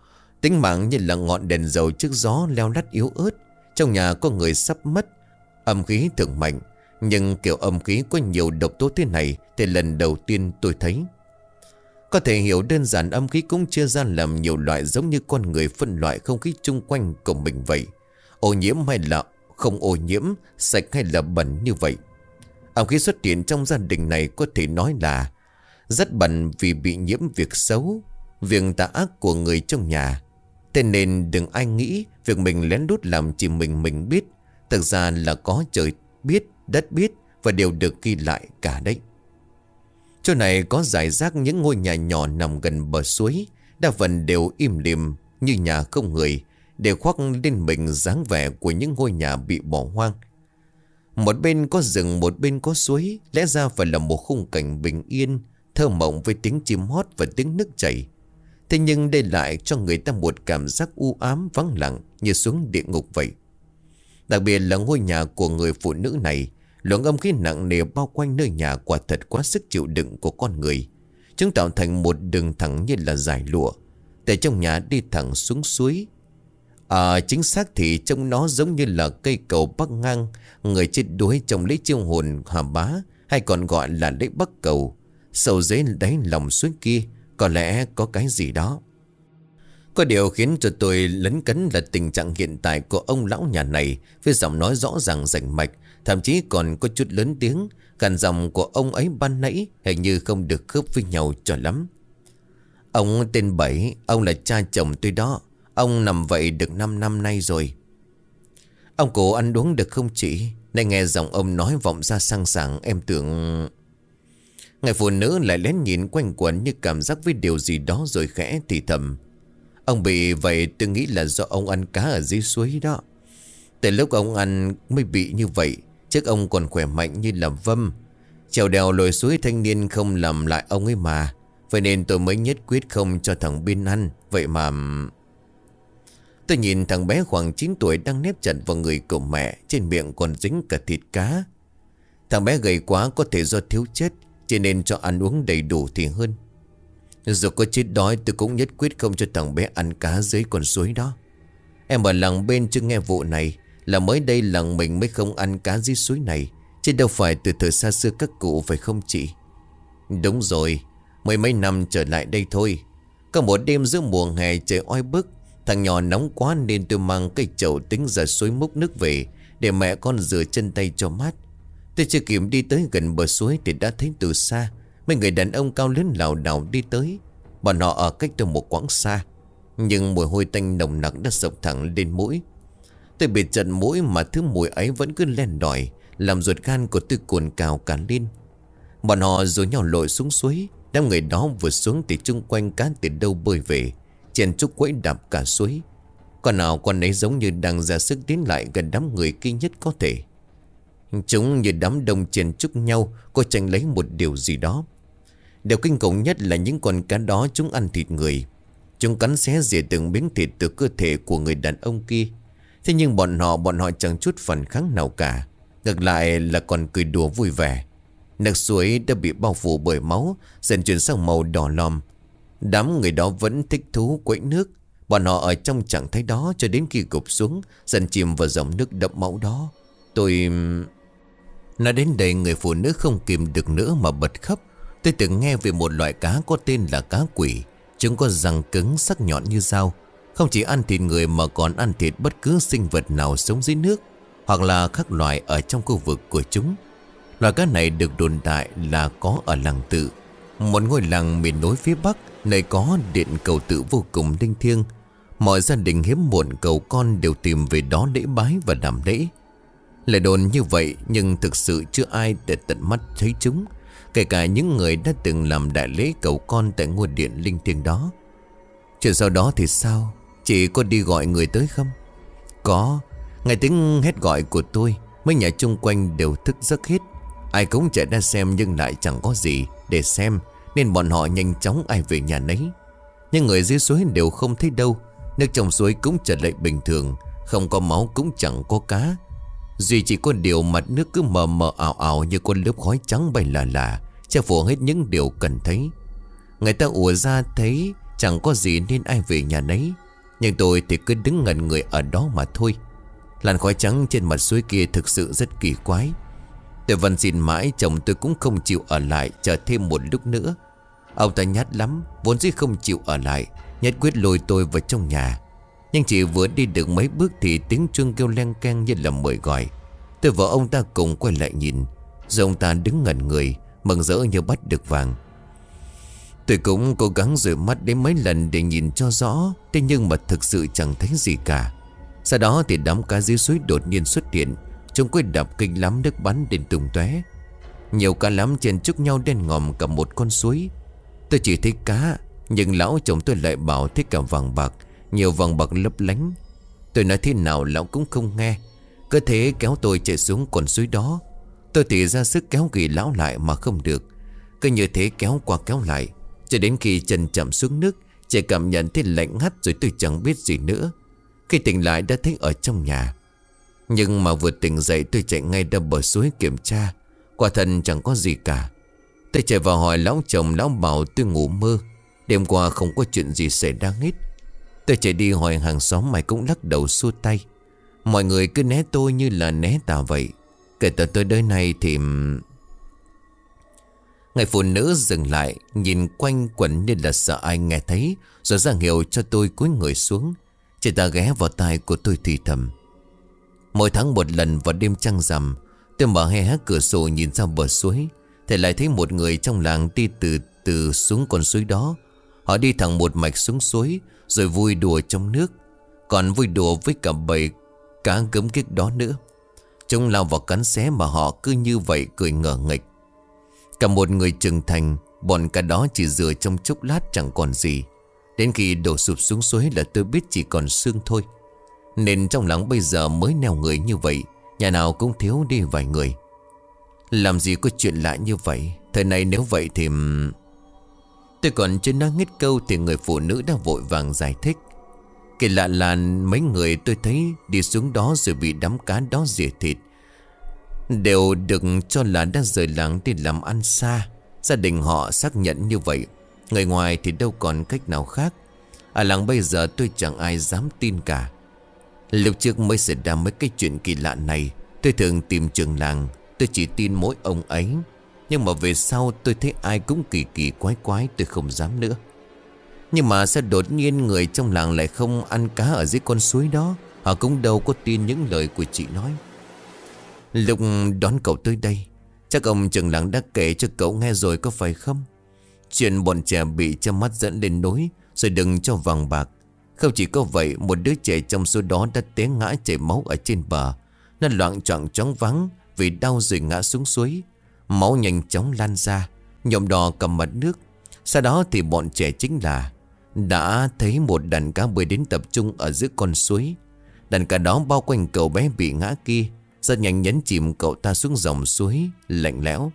Tính mạng như là ngọn đèn dầu trước gió leo lắt yếu ớt. Trong nhà có người sắp mất. Âm khí thường mạnh, nhưng kiểu âm khí có nhiều độc tố thế này thì lần đầu tiên tôi thấy. Có thể hiểu đơn giản âm khí cũng chia ra làm nhiều loại, giống như con người phân loại không khí chung quanh của mình vậy. Ô nhiễm hay là không ô nhiễm, sạch hay là bẩn như vậy. Âm khí xuất hiện trong gia đình này có thể nói là rất bẩn vì bị nhiễm việc xấu, việc tà ác của người trong nhà. Thế nên đừng ai nghĩ việc mình lén lút làm chỉ mình mình biết. Thực ra là có trời biết, đất biết và đều được ghi lại cả đấy. Chỗ này có rải rác những ngôi nhà nhỏ nằm gần bờ suối, đa phần đều im lìm như nhà không người, để khoác lên mình dáng vẻ của những ngôi nhà bị bỏ hoang. Một bên có rừng, một bên có suối, lẽ ra phải là một khung cảnh bình yên, thơ mộng với tiếng chim hót và tiếng nước chảy. Thế nhưng đây lại cho người ta một cảm giác u ám vắng lặng như xuống địa ngục vậy. Đặc biệt là ngôi nhà của người phụ nữ này, luồng âm khí nặng nề bao quanh nơi nhà quả thật quá sức chịu đựng của con người. Chúng tạo thành một đường thẳng như là dải lụa, từ trong nhà đi thẳng xuống suối. À, chính xác thì trông nó giống như là cây cầu bắc ngang. Người chết đuối trong lễ chiêu hồn Hà Bá, hay còn gọi là lễ bắc cầu. Sâu dưới đáy lòng suối kia có lẽ có cái gì đó. Có điều khiến cho tôi lấn cấn là tình trạng hiện tại của ông lão nhà này, với giọng nói rõ ràng rành mạch, thậm chí còn có chút lớn tiếng. Gần giọng của ông ấy ban nãy hình như không được khớp với nhau cho lắm. Ông tên Bảy, ông là cha chồng tôi đó. Ông nằm vậy được năm năm nay rồi. Ông cố ăn uống được không chị? Này nghe giọng ông nói vọng ra sang sảng, em tưởng... Người phụ nữ lại lén nhìn quanh quẩn như cảm giác với điều gì đó rồi khẽ thì thầm. Ông bị vậy tôi nghĩ là do ông ăn cá ở dưới suối đó. Từ lúc ông ăn mới bị như vậy, chứ ông còn khỏe mạnh như là vâm. Trèo đèo lội suối thanh niên không làm lại ông ấy mà. Vậy nên tôi mới nhất quyết không cho thằng Bin ăn. Vậy mà... Tôi nhìn thằng bé khoảng chín tuổi đang nép chặt vào người của mẹ, trên miệng còn dính cả thịt cá. Thằng bé gầy quá, có thể do thiếu chất, cho nên cho ăn uống đầy đủ thì hơn. Dù có chết đói tôi cũng nhất quyết không cho thằng bé ăn cá dưới con suối đó. Em ở làng bên chưa nghe vụ này, là mới đây làng mình mới không ăn cá dưới suối này, chứ đâu phải từ thời xa xưa các cụ phải không chị? Đúng rồi, mười mấy năm trở lại đây thôi. Có một đêm giữa mùa hè trời oi bức, thằng nhỏ nóng quá nên tôi mang cây chậu tính ra suối múc nước về để mẹ con rửa chân tay cho mát. Tôi chưa kịp đi tới gần bờ suối thì đã thấy từ xa mấy người đàn ông cao lớn lảo đảo đi tới. Bọn họ ở cách tôi một quãng xa, nhưng mùi hôi tanh nồng nặc đã sộc thẳng lên mũi. Tôi bị giận mũi mà thứ mùi ấy vẫn cứ len đỏi, làm ruột gan của tôi cuồn cào cả lên. Bọn họ rủ nhau lội xuống suối. Đám người đó vừa xuống thì chung quanh cá từ đâu bơi về, chen chúc quẫy đạp cả suối. Con nào con ấy giống như đang ra sức tiến lại gần đám người kia nhất có thể. Chúng như đám đông chen chúc nhau, có tranh lấy một điều gì đó. Điều kinh khủng nhất là những con cá đó chúng ăn thịt người. Chúng cắn xé rỉa từng miếng thịt từ cơ thể của người đàn ông kia. Thế nhưng bọn họ bọn họ chẳng chút phản kháng nào cả. Ngược lại là còn cười đùa vui vẻ. Nước suối đã bị bao phủ bởi máu, dần chuyển sang màu đỏ lòm. Đám người đó vẫn thích thú quẫy nước. Bọn họ ở trong trạng thái đó cho đến khi gục xuống, dần chìm vào dòng nước đậm máu đó. Tôi... Nói đến đây người phụ nữ không kìm được nữa mà bật khóc. Tôi từng nghe về một loại cá có tên là cá quỷ. Chúng có răng cứng sắc nhọn như dao, không chỉ ăn thịt người mà còn ăn thịt bất cứ sinh vật nào sống dưới nước, hoặc là các loài ở trong khu vực của chúng. Loài cá này được đồn đại là có ở làng Tự, một ngôi làng miền núi phía Bắc, nơi có điện cầu tự vô cùng linh thiêng. Mọi gia đình hiếm muộn cầu con đều tìm về đó lễ bái và làm lễ. Lời đồn như vậy nhưng thực sự chưa ai để tận mắt thấy chúng, kể cả những người đã từng làm đại lễ cầu con tại ngôi điện linh thiêng đó. Chuyện sau đó thì sao? Chị có đi gọi người tới không? Có. Nghe tiếng hét gọi của tôi, mấy nhà chung quanh đều thức giấc hết. Ai cũng chạy ra xem nhưng lại chẳng có gì để xem, nên bọn họ nhanh chóng ai về nhà nấy. Nhưng người dưới suối đều không thấy đâu. Nước trong suối cũng trở lại bình thường, không có máu cũng chẳng có cá. Duy chỉ có điều mặt nước cứ mờ mờ ảo ảo như con lớp khói trắng bay lả lả, che phủ hết những điều cần thấy. Người ta ùa ra thấy chẳng có gì nên ai về nhà nấy. Nhưng tôi thì cứ đứng ngẩn người ở đó mà thôi. Làn khói trắng trên mặt suối kia thực sự rất kỳ quái. Tôi vẫn xin mãi, chồng tôi cũng không chịu ở lại chờ thêm một lúc nữa. Ông ta nhát lắm, vốn dĩ không chịu ở lại, nhất quyết lôi tôi vào trong nhà. Nhưng chỉ vừa đi được mấy bước thì tiếng chuông kêu leng keng như là mời gọi. Tôi vợ ông ta cùng quay lại nhìn. Rồi ông ta đứng ngẩn người, mừng rỡ như bắt được vàng. Tôi cũng cố gắng rời mắt đến mấy lần để nhìn cho rõ. Thế nhưng mà thực sự chẳng thấy gì cả. Sau đó thì đám cá dưới suối đột nhiên xuất hiện. Chúng quay đập kinh lắm, nước bắn đến tung tóe. Nhiều cá lắm trên chúc nhau đen ngòm cả một con suối. Tôi chỉ thấy cá, nhưng lão chồng tôi lại bảo thấy cả vàng bạc, nhiều vàng bạc lấp lánh. Tôi nói thế nào lão cũng không nghe, cứ thế kéo tôi chạy xuống con suối đó. Tôi thì ra sức kéo ghi lão lại mà không được. Cứ như thế kéo qua kéo lại, cho đến khi chân chạm xuống nước, chỉ cảm nhận thấy lạnh ngắt rồi tôi chẳng biết gì nữa. Khi tỉnh lại đã thấy ở trong nhà. Nhưng mà vừa tỉnh dậy tôi chạy ngay ra bờ suối kiểm tra. Quả thật chẳng có gì cả. Tôi chạy vào hỏi lão chồng, lão bảo tôi ngủ mơ, đêm qua không có chuyện gì xảy ra hết. Tôi chạy đi hỏi hàng xóm, mày cũng lắc đầu xua tay. Mọi người cứ né tôi như là né tà vậy. Kể từ tới đời này thì... Người phụ nữ dừng lại, nhìn quanh quẩn như là sợ ai nghe thấy, rồi ra hiệu cho tôi cúi người xuống. Chị ta ghé vào tai của tôi thì thầm. Mỗi tháng một lần vào đêm trăng rằm, tôi mở hé hé cửa sổ nhìn ra bờ suối, thì lại thấy một người trong làng đi từ từ xuống con suối đó. Họ đi thẳng một mạch xuống suối, rồi vui đùa trong nước, còn vui đùa với cả bầy cá gấm ghiếc đó nữa. Chúng lao vào cắn xé mà họ cứ như vậy cười ngờ nghịch. Cả một người trưởng thành, bọn cá đó chỉ rửa trong chốc lát chẳng còn gì. Đến khi đổ sụp xuống suối là tôi biết chỉ còn xương thôi. Nên trong làng bây giờ mới neo người như vậy, nhà nào cũng thiếu đi vài người. Làm gì có chuyện lạ như vậy. Thời này nếu vậy thì... Tôi còn chưa nói hết câu thì người phụ nữ đã vội vàng giải thích. Kỳ lạ là mấy người tôi thấy đi xuống đó rồi bị đám cá đó rỉa thịt đều được cho là đã rời làng đi làm ăn xa. Gia đình họ xác nhận như vậy, người ngoài thì đâu còn cách nào khác. Ở làng bây giờ tôi chẳng ai dám tin cả. Lúc trước mới xảy ra mấy cái chuyện kỳ lạ này, tôi thường tìm trường làng, tôi chỉ tin mỗi ông ấy. Nhưng mà về sau tôi thấy ai cũng kỳ kỳ quái quái, tôi không dám nữa. Nhưng mà sao đột nhiên người trong làng lại không ăn cá ở dưới con suối đó? Họ cũng đâu có tin những lời của chị nói. Lúc đón cậu tới đây, chắc ông trưởng làng đã kể cho cậu nghe rồi có phải không? Chuyện bọn trẻ bị châm mắt dẫn lên núi rồi đừng cho vàng bạc. Không chỉ có vậy, một đứa trẻ trong số đó đã té ngã chảy máu ở trên bờ. Nó loạng choạng choáng váng vì đau rồi ngã xuống suối. Máu nhanh chóng lan ra, nhuộm đỏ cả mặt nước. Sau đó thì bọn trẻ chính là đã thấy một đàn cá bơi đến tập trung ở giữa con suối. Đàn cá đó bao quanh cậu bé bị ngã kia, rất nhanh nhấn chìm cậu ta xuống dòng suối lạnh lẽo.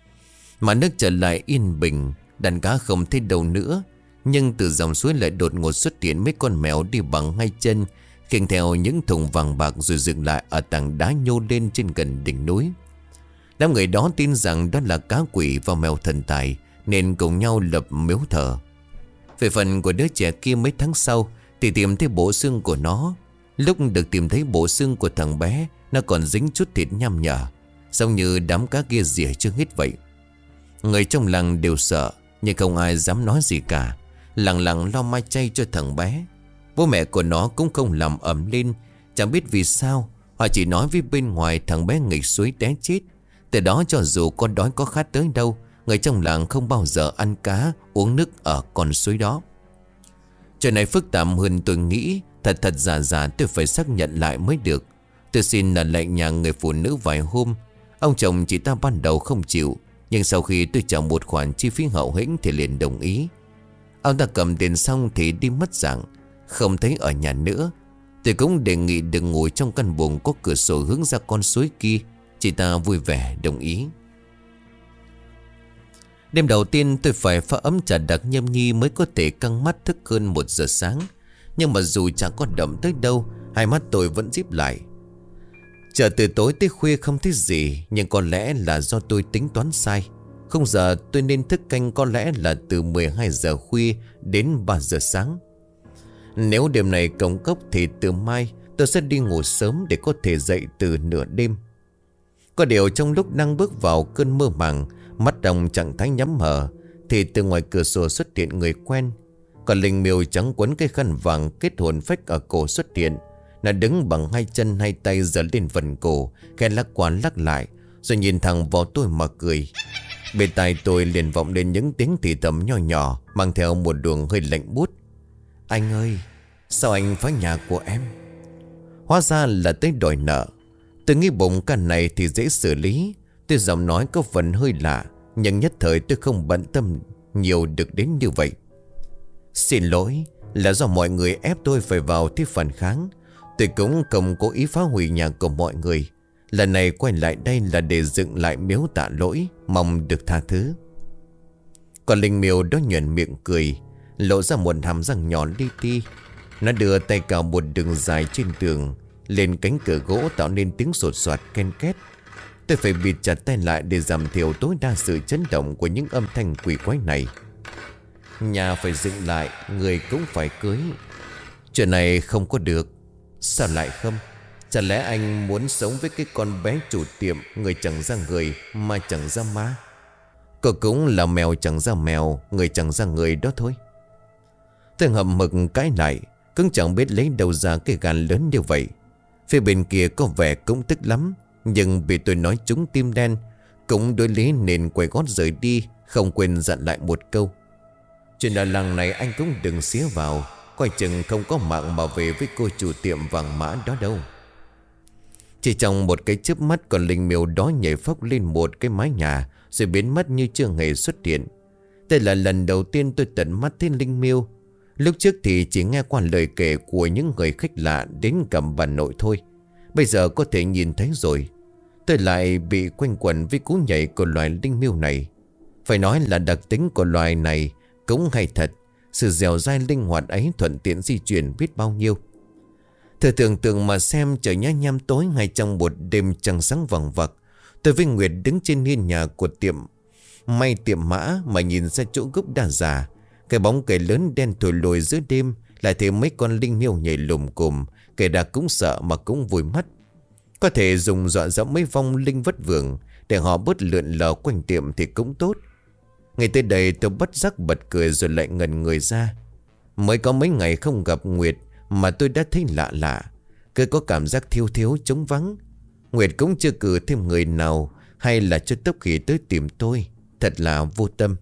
Mà nước trở lại yên bình, đàn cá không thấy đâu nữa. Nhưng từ dòng suối lại đột ngột xuất hiện mấy con mèo đi bằng hai chân, khiêng theo những thùng vàng bạc rồi dừng lại ở tảng đá nhô lên trên gần đỉnh núi. Đám người đó tin rằng đó là cá quỷ và mèo thần tài, nên cùng nhau lập miếu thờ. Về phần của đứa trẻ kia, mấy tháng sau thì tìm thấy bộ xương của nó. Lúc được tìm thấy bộ xương của thằng bé, nó còn dính chút thịt nham nhở, giống như đám cá kia rỉa chưa hết vậy. Người trong làng đều sợ, nhưng không ai dám nói gì cả, lặng lặng lo mai chay cho thằng bé. Bố mẹ của nó cũng không làm ầm lên, chẳng biết vì sao. Họ chỉ nói với bên ngoài thằng bé nghịch suối té chết. Từ đó cho dù con đói có khát tới đâu, người trong làng không bao giờ ăn cá uống nước ở con suối đó. Chuyện này phức tạp hơn tôi nghĩ. Thật thật giả giả tôi phải xác nhận lại mới được. Tôi xin là lệnh nhà người phụ nữ vài hôm. Ông chồng chị ta ban đầu không chịu, nhưng sau khi tôi trả một khoản chi phí hậu hĩnh thì liền đồng ý. Ông ta cầm tiền xong thì đi mất dạng, không thấy ở nhà nữa. Tôi cũng đề nghị đừng ngồi trong căn buồng có cửa sổ hướng ra con suối kia. Chị ta vui vẻ đồng ý. Đêm đầu tiên tôi phải pha ấm trà đặc nhâm nhi mới có thể căng mắt thức hơn một giờ sáng. Nhưng mà dù chẳng có động tới đâu, hai mắt tôi vẫn díp lại. Chờ từ tối tới khuya không thấy gì, nhưng có lẽ là do tôi tính toán sai. Không giờ tôi nên thức canh có lẽ là từ mười hai giờ khuya đến ba giờ sáng. Nếu đêm này công cốc thì từ mai tôi sẽ đi ngủ sớm để có thể dậy từ nửa đêm. Có điều trong lúc đang bước vào cơn mơ màng, mắt đồng trạng thái nhắm hờ, thì từ ngoài cửa sổ xuất hiện người quen. Còn Linh Miêu trắng quấn cái khăn vàng kết hồn phách ở cổ xuất hiện. Nó đứng bằng hai chân hai tay giở lên vần cổ, khẽ lắc qua lắc lại, rồi nhìn thẳng vào tôi mà cười. Bên tai tôi liền vọng lên những tiếng thì thầm nhỏ nhỏ, mang theo một luồng hơi lạnh buốt. Anh ơi, sao anh phá nhà của em? Hóa ra là tới đòi nợ. Tôi nghĩ bụng căn này thì dễ xử lý. Tôi giọng nói có phần hơi lạ, nhưng nhất thời tôi không bận tâm nhiều được đến như vậy. Xin lỗi, là do mọi người ép tôi phải vào thi phản kháng. Tôi cũng không cố ý phá hủy nhà của mọi người. Lần này quay lại đây là để dựng lại miếu tạ lỗi, mong được tha thứ. Còn Linh Miêu đó nhuận miệng cười, lộ ra một hàm răng nhỏ li ti. Nó đưa tay cào một đường dài trên tường lên cánh cửa gỗ, tạo nên tiếng sột soạt ken két. Tôi phải bịt chặt tay lại để giảm thiểu tối đa sự chấn động của những âm thanh quỷ quái này. Nhà phải dựng lại, người cũng phải cưới. Chuyện này không có được. Sao lại không? Chả lẽ anh muốn sống với cái con bé chủ tiệm, người chẳng ra người mà chẳng ra ma? Cô cũng là mèo chẳng ra mèo, người chẳng ra người đó thôi. Tôi ngậm mực cãi lại, cũng chẳng biết lấy đâu ra cái gan lớn như vậy. Phía bên kia có vẻ cũng tức lắm, nhưng vì tôi nói trúng tim đen, cũng đối lý nên quay gót rời đi, không quên dặn lại một câu. Chuyện ở làng này anh cũng đừng xía vào, coi chừng không có mạng mà về với cô chủ tiệm vàng mã đó đâu. Chỉ trong một cái chớp mắt, còn Linh Miêu đó nhảy phóc lên một cái mái nhà, rồi biến mất như chưa hề xuất hiện. Đây là lần đầu tiên tôi tận mắt thấy Linh Miêu. Lúc trước thì chỉ nghe qua lời kể của những người khách lạ đến cầm bà nội thôi. Bây giờ có thể nhìn thấy rồi. Tôi lại bị quanh quẩn với cú nhảy của loài Linh Miêu này. Phải nói là đặc tính của loài này cũng hay thật. Sự dẻo dai linh hoạt ấy thuận tiện di chuyển biết bao nhiêu. Thử tưởng tượng mà xem, trời nhá nhem tối ngay trong một đêm trăng sáng vằng vặc. Tôi với Nguyệt đứng trên hiên nhà của tiệm may tiệm mã mà nhìn ra chỗ gốc đa già. Cái bóng cây lớn đen thổi lùi giữa đêm, lại thấy mấy con Linh Miêu nhảy lùm cùm. Kẻ đã cũng sợ mà cũng vui mắt. Có thể dùng dọa dẫm mấy vong linh vất vưởng để họ bớt lượn lờ quanh tiệm thì cũng tốt. Ngày tới đây tôi bất giác bật cười rồi lại ngẩn người ra. Mới có mấy ngày không gặp Nguyệt mà tôi đã thấy lạ lạ. Cứ có cảm giác thiếu thiếu trống vắng. Nguyệt cũng chưa cử thêm người nào, hay là cho Tốc Khỉ tới tìm tôi. Thật là vô tâm.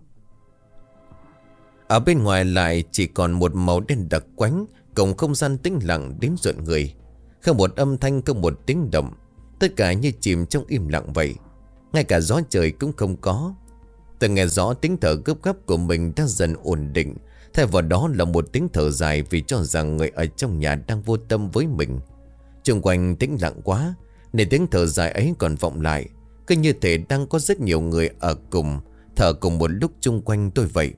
Ở bên ngoài lại chỉ còn một màu đen đặc quánh, cộng không gian tĩnh lặng đến rợn người. Không một âm thanh, không một tiếng động. Tất cả như chìm trong im lặng vậy. Ngay cả gió trời cũng không có. Tôi nghe rõ tiếng thở gấp gáp của mình đã dần ổn định. Thay vào đó là một tiếng thở dài, vì cho rằng người ở trong nhà đang vô tâm với mình. Xung quanh tĩnh lặng quá nên tiếng thở dài ấy còn vọng lại. Cứ như thể đang có rất nhiều người ở cùng, thở cùng một lúc chung quanh tôi vậy.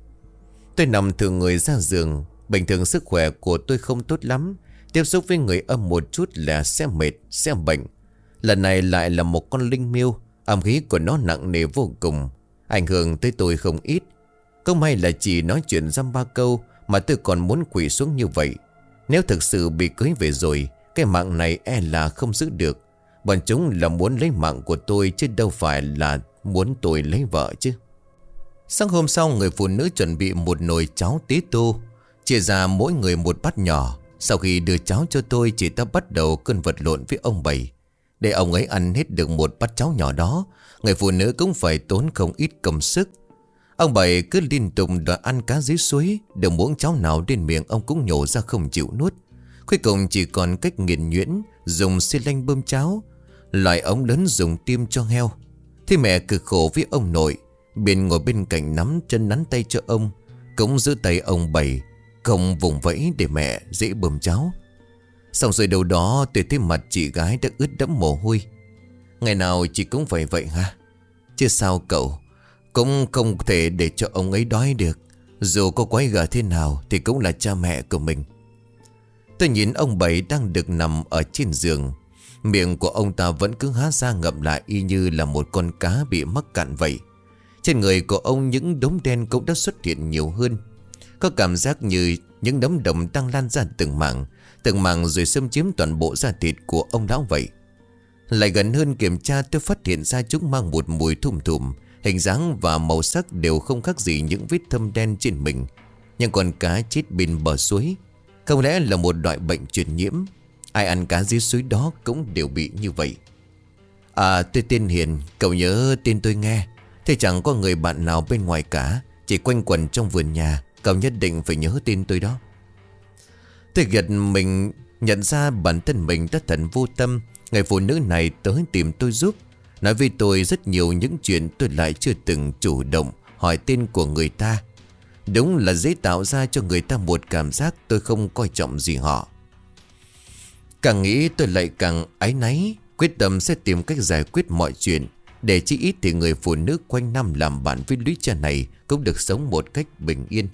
Tôi nằm thử người ra giường. Bình thường sức khỏe của tôi không tốt lắm. Tiếp xúc với người âm một chút là sẽ mệt, sẽ bệnh. Lần này lại là một con Linh Miêu. Âm khí của nó nặng nề vô cùng, ảnh hưởng tới tôi không ít. Không may là chỉ nói chuyện dăm ba câu mà tôi còn muốn quỳ xuống như vậy. Nếu thực sự bị cưới về rồi, cái mạng này e là không giữ được. Bọn chúng là muốn lấy mạng của tôi, chứ đâu phải là muốn tôi lấy vợ chứ. Sáng hôm sau, người phụ nữ chuẩn bị một nồi cháo tí tô, chia ra mỗi người một bát nhỏ. Sau khi đưa cháo cho tôi, chị ta bắt đầu cơn vật lộn với ông Bảy. Để ông ấy ăn hết được một bát cháo nhỏ đó, người phụ nữ cũng phải tốn không ít công sức. Ông Bảy cứ liên tục đòi ăn cá dưới suối, được muỗng cháo nào đến miệng ông cũng nhổ ra không chịu nuốt. Cuối cùng chỉ còn cách nghiền nhuyễn, dùng xi lanh bơm cháo, loại ống lớn dùng tiêm cho heo. Thế mẹ cực khổ với ông nội, bên ngồi bên cạnh nắm chân nắn tay cho ông, cũng giữ tay ông Bảy, không vùng vẫy để mẹ dễ bơm cháo. Xong rồi đầu đó tôi thấy mặt chị gái đã ướt đẫm mồ hôi. Ngày nào chị cũng phải vậy hả? Chứ sao cậu, cũng không thể để cho ông ấy đói được. Dù có quái gở thế nào thì cũng là cha mẹ của mình. Tôi nhìn ông Bảy đang được nằm ở trên giường. Miệng của ông ta vẫn cứ há ra ngậm lại y như là một con cá bị mắc cạn vậy. Trên người của ông những đốm đen cũng đã xuất hiện nhiều hơn. Có cảm giác như những nấm độc đang lan ra từng mảng, từng mảng rồi xâm chiếm toàn bộ da thịt của ông lão vậy. Lại gần hơn kiểm tra, tôi phát hiện ra chúng mang một mùi thum thùm, hình dáng và màu sắc đều không khác gì những vết thâm đen trên mình. Nhưng con cá chết bên bờ suối, không lẽ là một loại bệnh truyền nhiễm? Ai ăn cá dưới suối đó cũng đều bị như vậy. À, tôi tên Hiền, cậu nhớ tên tôi nghe. Thế chẳng có người bạn nào bên ngoài cả, chỉ quanh quẩn trong vườn nhà. Cậu nhất định phải nhớ tên tôi đó. Tôi gật mình, nhận ra bản thân mình đã thật vô tâm. Người phụ nữ này tới tìm tôi giúp, nói với tôi rất nhiều những chuyện tôi lại chưa từng chủ động hỏi tên của người ta. Đúng là dễ tạo ra cho người ta một cảm giác tôi không coi trọng gì họ. Càng nghĩ tôi lại càng áy náy, quyết tâm sẽ tìm cách giải quyết mọi chuyện, để chỉ ít thì người phụ nữ quanh năm làm bạn với lũ cha này cũng được sống một cách bình yên.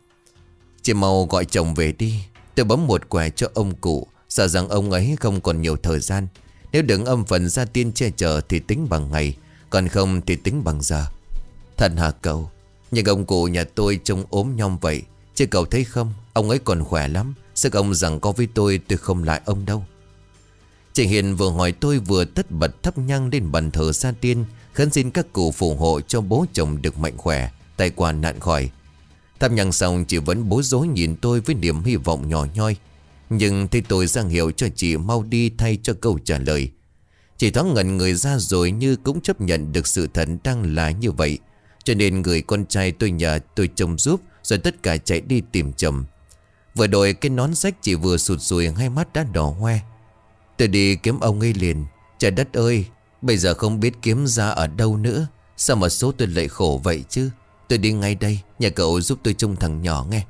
Chị mau gọi chồng về đi. Tôi bấm một quẻ cho ông cụ, sợ rằng ông ấy không còn nhiều thời gian. Nếu đừng âm phần gia tiên che chở thì tính bằng ngày, còn không thì tính bằng giờ. Thật hả cậu? Nhưng ông cụ nhà tôi trông ốm nhom vậy, chứ cậu thấy không, ông ấy còn khỏe lắm. Sức ông rằng có với tôi tôi không lại ông đâu. Chị Hiền vừa hỏi tôi vừa tất bật thắp nhang lên bàn thờ gia tiên, khấn xin các cụ phù hộ cho bố chồng được mạnh khỏe, tai qua nạn khỏi. Thắp nhang xong chị vẫn bối rối nhìn tôi với niềm hy vọng nhỏ nhoi. Nhưng thấy tôi ra hiệu cho chị mau đi thay cho câu trả lời. Chị thoáng ngẩn người ra rồi như cũng chấp nhận được sự thật đang là như vậy. Cho nên người con trai tôi nhờ tôi trông giúp, rồi tất cả chạy đi tìm chồng. Vừa đội cái nón rách chị vừa sụt sùi, hai mắt đã đỏ hoe. Tôi đi kiếm ông ấy liền. Trời đất ơi, bây giờ không biết kiếm ra ở đâu nữa. Sao mà số tôi lại khổ vậy chứ. Tôi đi ngay đây, nhà cậu giúp tôi trông thằng nhỏ nghe.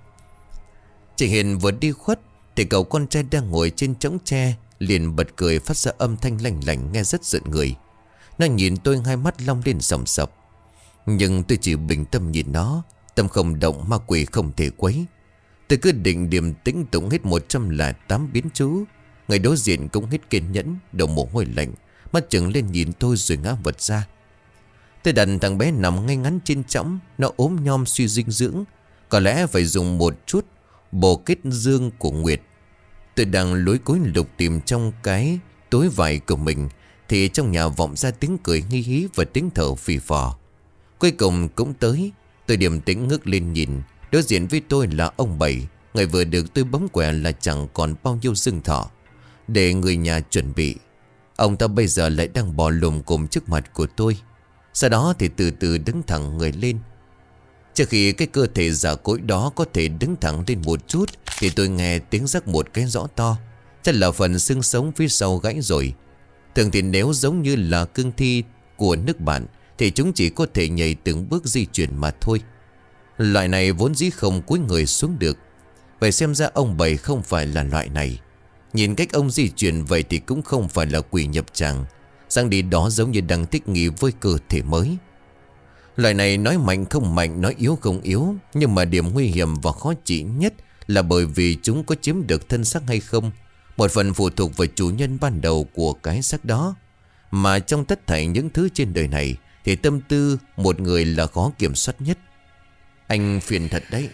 Chị Hiền vừa đi khuất thì cậu con trai đang ngồi trên chõng tre liền bật cười phát ra âm thanh lành lành nghe rất giận người. Nó nhìn tôi hai mắt long lên sầm sập. Nhưng tôi chỉ bình tâm nhìn nó, tâm không động ma quỷ không thể quấy. Tôi cứ định điềm tĩnh tụng hết một trăm lẻ tám biến chú. Người đối diện cũng hết kiên nhẫn, đầu mồ hôi lạnh, mắt trừng lên nhìn tôi rồi ngã vật ra. Tôi đặt thằng bé nằm ngay ngắn trên chõng, nó ốm nhom suy dinh dưỡng, có lẽ phải dùng một chút bổ kết dương của Nguyệt. Tôi đang lối cối lục tìm trong cái túi vải của mình thì trong nhà vọng ra tiếng cười nghi hí và tiếng thở phì phò. Cuối cùng cũng tới. Tôi điềm tĩnh ngước lên nhìn. Đối diện với tôi là ông Bảy, người vừa được tôi bấm quẻ là chẳng còn bao nhiêu xương thọ để người nhà chuẩn bị. Ông ta bây giờ lại đang bò lùm cùm trước mặt của tôi. Sau đó thì từ từ đứng thẳng người lên. Trước khi cái cơ thể giả cỗi đó có thể đứng thẳng lên một chút thì tôi nghe tiếng rắc một cái rõ to. Chắc là phần xương sống phía sau gãy rồi. Thường thì nếu giống như là cương thi của nước bạn thì chúng chỉ có thể nhảy từng bước di chuyển mà thôi. Loại này vốn dĩ không cúi người xuống được. Vậy xem ra ông Bảy không phải là loại này. Nhìn cách ông di chuyển vậy thì cũng không phải là quỷ nhập tràng. Sang đi đó giống như đang thích nghi với cơ thể mới. Loại này nói mạnh không mạnh, nói yếu không yếu. Nhưng mà điểm nguy hiểm và khó trị nhất là bởi vì chúng có chiếm được thân xác hay không. Một phần phụ thuộc vào chủ nhân ban đầu của cái xác đó. Mà trong tất thảy những thứ trên đời này thì tâm tư một người là khó kiểm soát nhất. Anh phiền thật đấy.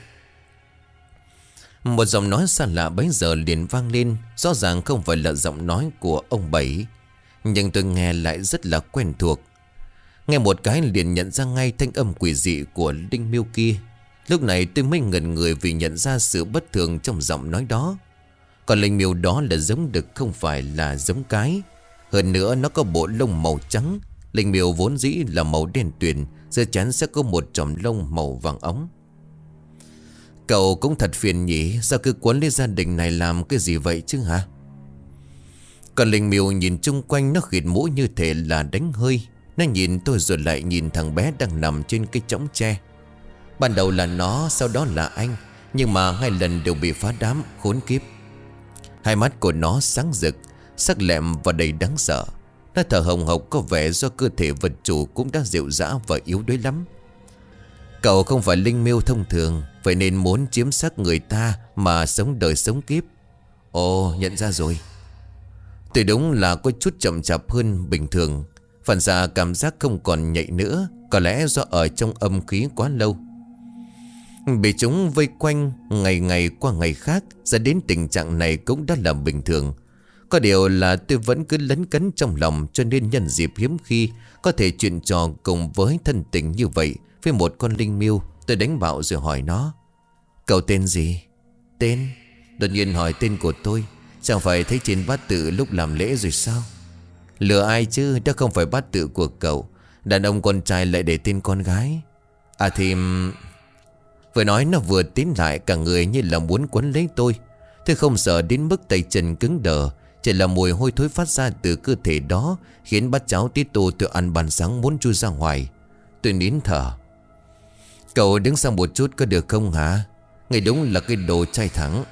Một giọng nói xa lạ bấy giờ liền vang lên. Rõ ràng không phải là giọng nói của ông Bảy, nhưng tôi nghe lại rất là quen thuộc. Nghe một cái liền nhận ra ngay thanh âm quỷ dị của linh miêu kia. Lúc này tôi mới ngẩn người vì nhận ra sự bất thường trong giọng nói đó. Còn linh miêu đó là giống đực, không phải là giống cái. Hơn nữa nó có bộ lông màu trắng. Linh miêu vốn dĩ là màu đen tuyền, giờ chắn sẽ có một chòm lông màu vàng óng. Cậu cũng thật phiền nhỉ, sao cứ quấn lấy gia đình này làm cái gì vậy chứ hả? Còn linh miêu nhìn chung quanh, nó khịt mũi như thể là đánh hơi. Nó nhìn tôi rồi lại nhìn thằng bé đang nằm trên cái chõng tre. Ban đầu là nó, sau đó là anh, nhưng mà hai lần đều bị phá đám, khốn kiếp. Hai mắt của nó sáng rực, sắc lẹm và đầy đáng sợ. Nó thở hồng hộc, có vẻ do cơ thể vật chủ cũng đã rệu rã và yếu đuối lắm. Cậu không phải linh miêu thông thường, vậy nên muốn chiếm xác người ta mà sống đời sống kiếp. Ồ, nhận ra rồi. Tôi đúng là có chút chậm chạp hơn bình thường. Phần ra cảm giác không còn nhạy nữa, có lẽ do ở trong âm khí quá lâu. Bị chúng vây quanh ngày ngày qua ngày khác, dẫn đến tình trạng này cũng đã là bình thường. Có điều là tôi vẫn cứ lấn cấn trong lòng, cho nên nhân dịp hiếm khi có thể chuyện trò cùng với thân tình như vậy với một con linh miêu, tôi đánh bạo rồi hỏi nó: "Cậu tên gì?" "Tên?" Đột nhiên hỏi tên của tôi. Chẳng phải thấy trên bát tự lúc làm lễ rồi sao? Lừa ai chứ, đó không phải bát tự của cậu. Đàn ông con trai lại để tên con gái. À thì... Vừa nói nó vừa tiến lại, cả người như là muốn quấn lấy tôi. Tôi không sợ đến mức tay chân cứng đờ, chỉ là mùi hôi thối phát ra từ cơ thể đó khiến bát cháo tí tô tôi ăn ban sáng muốn chui ra ngoài. Tôi nín thở. "Cậu đứng sang một chút có được không hả? Người đúng là cái đồ trai thẳng."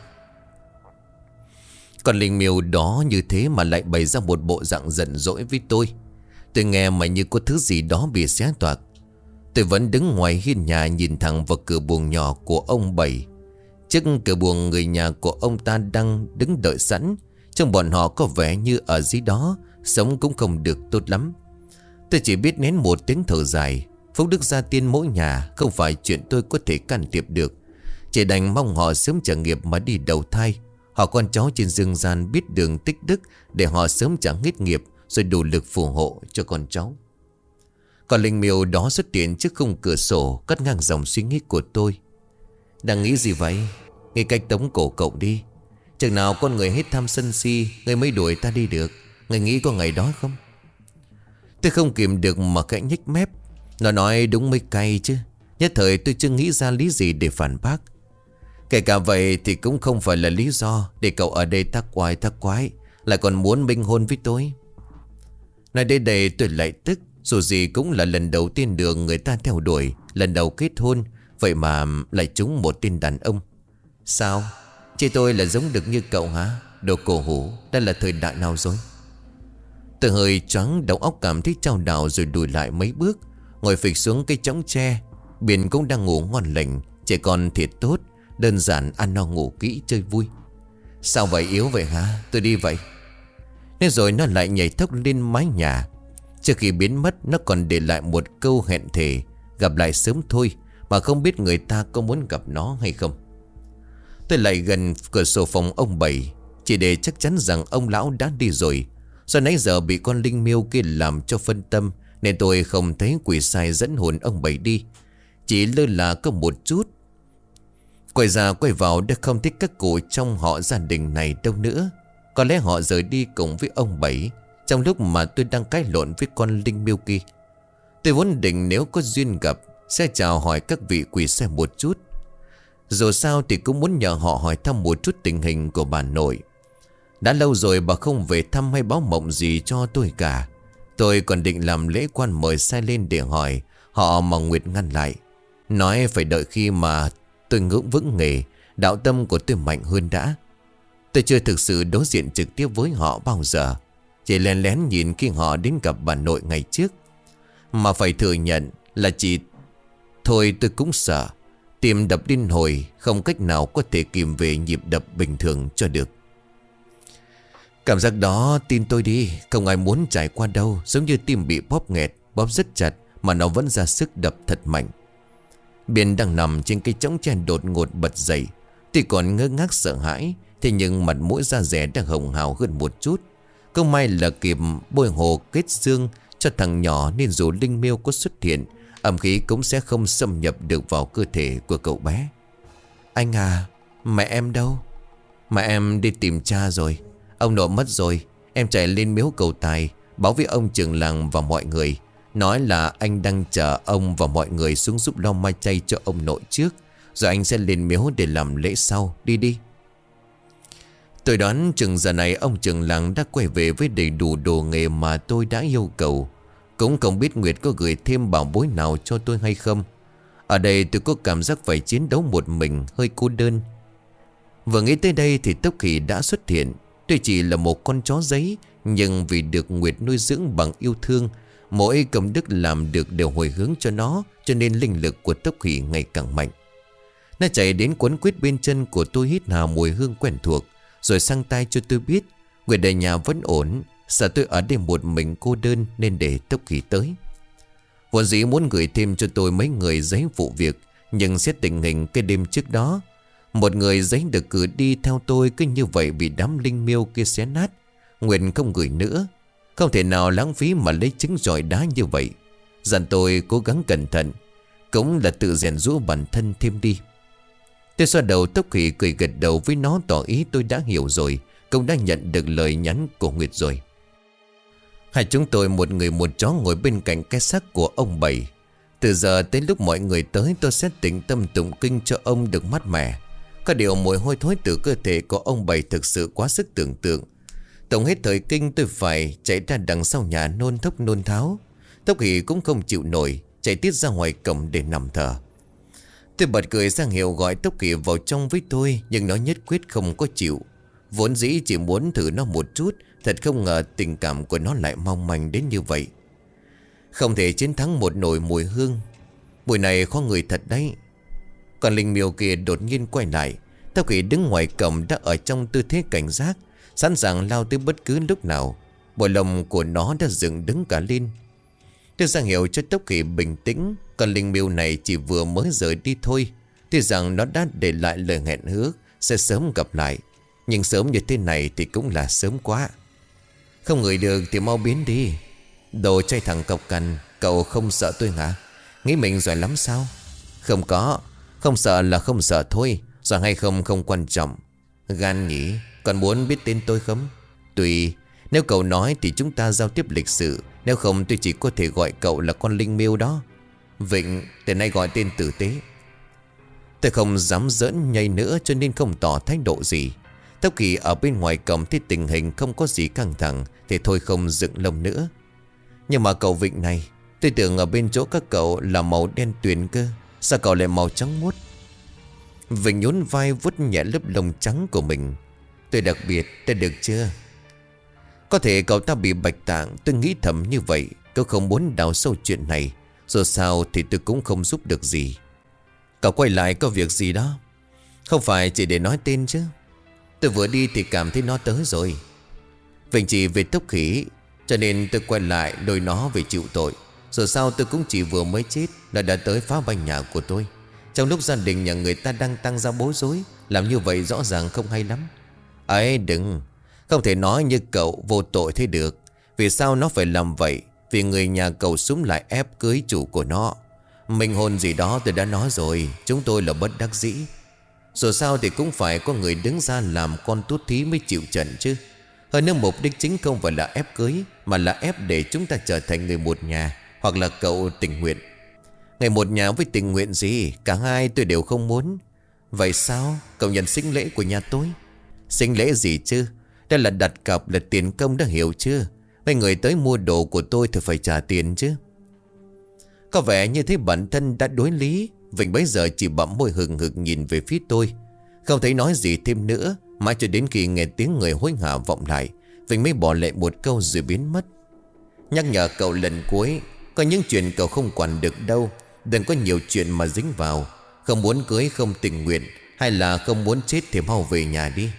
Còn linh miêu đó như thế mà lại bày ra một bộ dạng giận dỗi với tôi. Tôi nghe mà như có thứ gì đó bị xé toạc. Tôi vẫn đứng ngoài hiên nhà nhìn thẳng vào cửa buồng nhỏ của ông Bảy. Trước cửa buồng, người nhà của ông ta đang đứng đợi sẵn. Trong bọn họ có vẻ như ở dưới đó sống cũng không được tốt lắm. Tôi chỉ biết nén một tiếng thở dài. Phúc đức gia tiên mỗi nhà không phải chuyện tôi có thể can thiệp được. Chỉ đành mong họ sớm trả nghiệp mà đi đầu thai. Họ con cháu trên dương gian biết đường tích đức để họ sớm trả hết nghiệp, rồi đủ lực phù hộ cho con cháu. Còn linh miêu đó xuất hiện trước khung cửa sổ, cắt ngang dòng suy nghĩ của tôi. "Đang nghĩ gì vậy? Nghĩ cách tống cổ cậu đi. Chừng nào con người hết tham sân si, người mới đuổi ta đi được. Người nghĩ có ngày đó không?" Tôi không kìm được mà khẽ nhếch mép. Nó nói đúng mới cay chứ. Nhất thời tôi chưa nghĩ ra lý gì để phản bác. Kể cả vậy thì cũng không phải là lý do để cậu ở đây thắc quái thắc quái, lại còn muốn minh hôn với tôi. Nói đến đây tôi lại tức. Dù gì cũng là lần đầu tiên được người ta theo đuổi, lần đầu kết hôn, vậy mà lại trúng một tên đàn ông. Sao? Chị tôi là giống được như cậu hả? Đồ cổ hủ, đây là thời đại nào rồi? Tôi hơi choáng đầu óc, cảm thấy chao đảo rồi lùi lại mấy bước, ngồi phịch xuống cây chõng tre. Biển cũng đang ngủ ngon lành, trẻ con thiệt tốt, đơn giản ăn no ngủ kỹ chơi vui. Sao vậy, yếu vậy hả? Tôi đi vậy. Nên rồi nó lại nhảy thốc lên mái nhà. Trước khi biến mất, nó còn để lại một câu hẹn thề gặp lại sớm thôi, mà không biết người ta có muốn gặp nó hay không. Tôi lại gần cửa sổ phòng ông Bảy, chỉ để chắc chắn rằng ông lão đã đi rồi. Do nãy giờ bị con linh miêu kia làm cho phân tâm, nên tôi không thấy quỷ sai dẫn hồn ông Bảy đi, chỉ lơ là có một chút. Quay ra quay vào đã không thích các cụ trong họ gia đình này đâu nữa. Có lẽ họ rời đi cùng với ông Bảy trong lúc mà tôi đang cãi lộn với con linh miêu kia. Tôi vốn định nếu có duyên gặp sẽ chào hỏi các vị quỷ sai một chút. Dù sao thì cũng muốn nhờ họ hỏi thăm một chút tình hình của bà nội. Đã lâu rồi bà không về thăm hay báo mộng gì cho tôi cả. Tôi còn định làm lễ quan mời sai lên để hỏi họ, mà Nguyệt ngăn lại, nói phải đợi khi mà tôi ngưỡng vững nghề, đạo tâm của tôi mạnh hơn đã. Tôi chưa thực sự đối diện trực tiếp với họ bao giờ, chỉ lén lén nhìn khi họ đến gặp bà nội ngày trước. Mà phải thừa nhận là chỉ thôi tôi cũng sợ. Tim đập điên hồi, không cách nào có thể kìm về nhịp đập bình thường cho được. Cảm giác đó tin tôi đi, không ai muốn trải qua đâu. Giống như tim bị bóp nghẹt, bóp rất chặt mà nó vẫn ra sức đập thật mạnh. Biên đang nằm trên cây chõng tre đột ngột bật dậy. Tuy còn ngơ ngác sợ hãi, thế nhưng mặt mũi da dẻ đang hồng hào hơn một chút. Không may là kịp bôi hồ kết xương cho thằng nhỏ, nên dù linh miêu có xuất hiện, âm khí cũng sẽ không xâm nhập được vào cơ thể của cậu bé. Anh à, mẹ em đâu? Mẹ em đi tìm cha rồi. Ông nội mất rồi. Em chạy lên miếu cầu tài, báo với ông trưởng làng và mọi người, nói là anh đang chờ ông và mọi người xuống giúp lo mai chay cho ông nội trước, rồi anh sẽ lên miếu để làm lễ sau. Đi đi. Tôi đoán chừng giờ này ông trưởng làng đã quay về với đầy đủ đồ nghề mà tôi đã yêu cầu. Cũng không biết Nguyệt có gửi thêm bảo bối nào cho tôi hay không. Ở đây tôi có cảm giác phải chiến đấu một mình, hơi cô đơn. Vừa nghĩ tới đây thì Tốc Khỉ đã xuất hiện. Tuy chỉ là một con chó giấy, nhưng vì được Nguyệt nuôi dưỡng bằng yêu thương, mỗi công đức làm được đều hồi hướng cho nó, cho nên linh lực của Tốc Khỉ ngày càng mạnh. Nó chạy đến quấn quýt bên chân của tôi, hít hà mùi hương quen thuộc, rồi sang tay cho tôi biết Nguyệt ở nhà vẫn ổn. Sợ tôi ở đây một mình cô đơn nên để Tốc Khỉ tới. Vốn dĩ muốn gửi thêm cho tôi mấy người giấy vụ việc, Nhưng xét tình hình cái đêm trước đó, một người giấy được cử đi theo tôi cứ như vậy bị đám linh miêu kia xé nát. Nguyện không gửi nữa. Không thể nào lãng phí mà lấy trứng giỏi đá như vậy. Dặn tôi cố gắng cẩn thận, cũng là tự rèn giũa bản thân thêm đi. Tôi xoa đầu Tốc Khỉ cười gật đầu với nó, tỏ ý tôi đã hiểu rồi, cũng đã nhận được lời nhắn của Nguyệt rồi. Hai chúng tôi một người một chó ngồi bên cạnh cái xác của ông Bảy. Từ giờ tới lúc mọi người tới, tôi sẽ tĩnh tâm tụng kinh cho ông được mát mẻ. Có điều mùi hôi thối từ cơ thể của ông Bảy thực sự quá sức tưởng tượng. Tổng hết thời kinh tôi phải chạy ra đằng sau nhà nôn thốc nôn tháo. Tốc Khỉ cũng không chịu nổi, chạy tiết ra ngoài cổng để nằm thở. Tôi bật cười sang hiệu gọi Tốc Khỉ vào trong với tôi, nhưng nó nhất quyết không có chịu. Vốn dĩ chỉ muốn thử nó một chút, thật không ngờ tình cảm của nó lại mong manh đến như vậy. Không thể chiến thắng một nồi mùi hương. Mùi này khó người thật đấy. Còn linh miêu kia đột nhiên quay lại. Tốc Khỉ đứng ngoài cổng đã ở trong tư thế cảnh giác, sẵn sàng lao tới bất cứ lúc nào. Bộ lông của nó đã dựng đứng cả lên. Tôi ra hiệu cho Tốc Khỉ bình tĩnh. Còn linh miêu này chỉ vừa mới rời đi thôi. Tuy rằng nó đã để lại lời hẹn hứa sẽ sớm gặp lại, nhưng sớm như thế này thì cũng là sớm quá. Không ngửi được thì mau biến đi. Đồ trai thằng cọc cằn, cậu không sợ tôi hả? Nghĩ mình giỏi lắm sao? Không có. Không sợ là không sợ thôi. Giỏi hay không không quan trọng. Gan nhỉ. Còn muốn biết tên tôi không? Tùy. Nếu cậu nói thì chúng ta giao tiếp lịch sự. Nếu không tôi chỉ có thể gọi cậu là con linh miêu đó. Vịnh, từ nay gọi tên tử tế. Tôi không dám giỡn nhây nữa cho nên không tỏ thái độ gì. Tốc Khỉ ở bên ngoài cổng thấy tình hình không có gì căng thẳng thì thôi không dựng lông nữa. Nhưng mà cậu Vịnh này, tôi tưởng ở bên chỗ các cậu là màu đen tuyền cơ. Sao cậu lại màu trắng muốt? Vịnh nhún vai vuốt nhẹ lớp lông trắng của mình. Tôi đặc biệt, đã được chưa? Có thể cậu ta bị bạch tạng. Tôi nghĩ thầm như vậy. Tôi không muốn đào sâu chuyện này. Dù sao thì tôi cũng không giúp được gì. Cậu quay lại có việc gì đó? Không phải chỉ để nói tên chứ? Tôi vừa đi thì cảm thấy nó tới rồi. Vịnh chỉ về Tốc Khỉ, cho nên tôi quay lại lôi nó về chịu tội. Rồi sau tôi cũng chỉ vừa mới chết là đã tới phá banh nhà của tôi. Trong lúc gia đình nhà người ta đang tăng ra bối rối. Làm như vậy rõ ràng không hay lắm. Ấy đừng. Không thể nói như cậu vô tội thế được. Vì sao nó phải làm vậy? Vì người nhà cậu súng lại ép cưới chủ của nó. Minh hôn gì đó tôi đã nói rồi. Chúng tôi là bất đắc dĩ. Dù sao thì cũng phải có người đứng ra làm con tút thí mới chịu trận chứ. Hơn nữa mục đích chính không phải là ép cưới, mà là ép để chúng ta trở thành người một nhà. Hoặc là cậu tình nguyện. Người một nhà với tình nguyện gì? Cả hai tôi đều không muốn. Vậy sao? Cậu nhận sinh lễ của nhà tôi? Sinh lễ gì chứ? Đây là đặt cọc, là tiền công, đã hiểu chưa? Mấy người tới mua đồ của tôi thì phải trả tiền chứ. Có vẻ như thế bản thân đã đối lý. Vịnh bấy giờ chỉ bặm môi hừng hực nhìn về phía tôi, không thấy nói gì thêm nữa. Mãi cho đến khi nghe tiếng người hối hả vọng lại, Vịnh mới bỏ lại một câu rồi biến mất. Nhắc nhở cậu lần cuối, có những chuyện cậu không quản được đâu. Đừng có nhiều chuyện mà dính vào. Không muốn cưới không tình nguyện, hay là không muốn chết thì mau về nhà đi.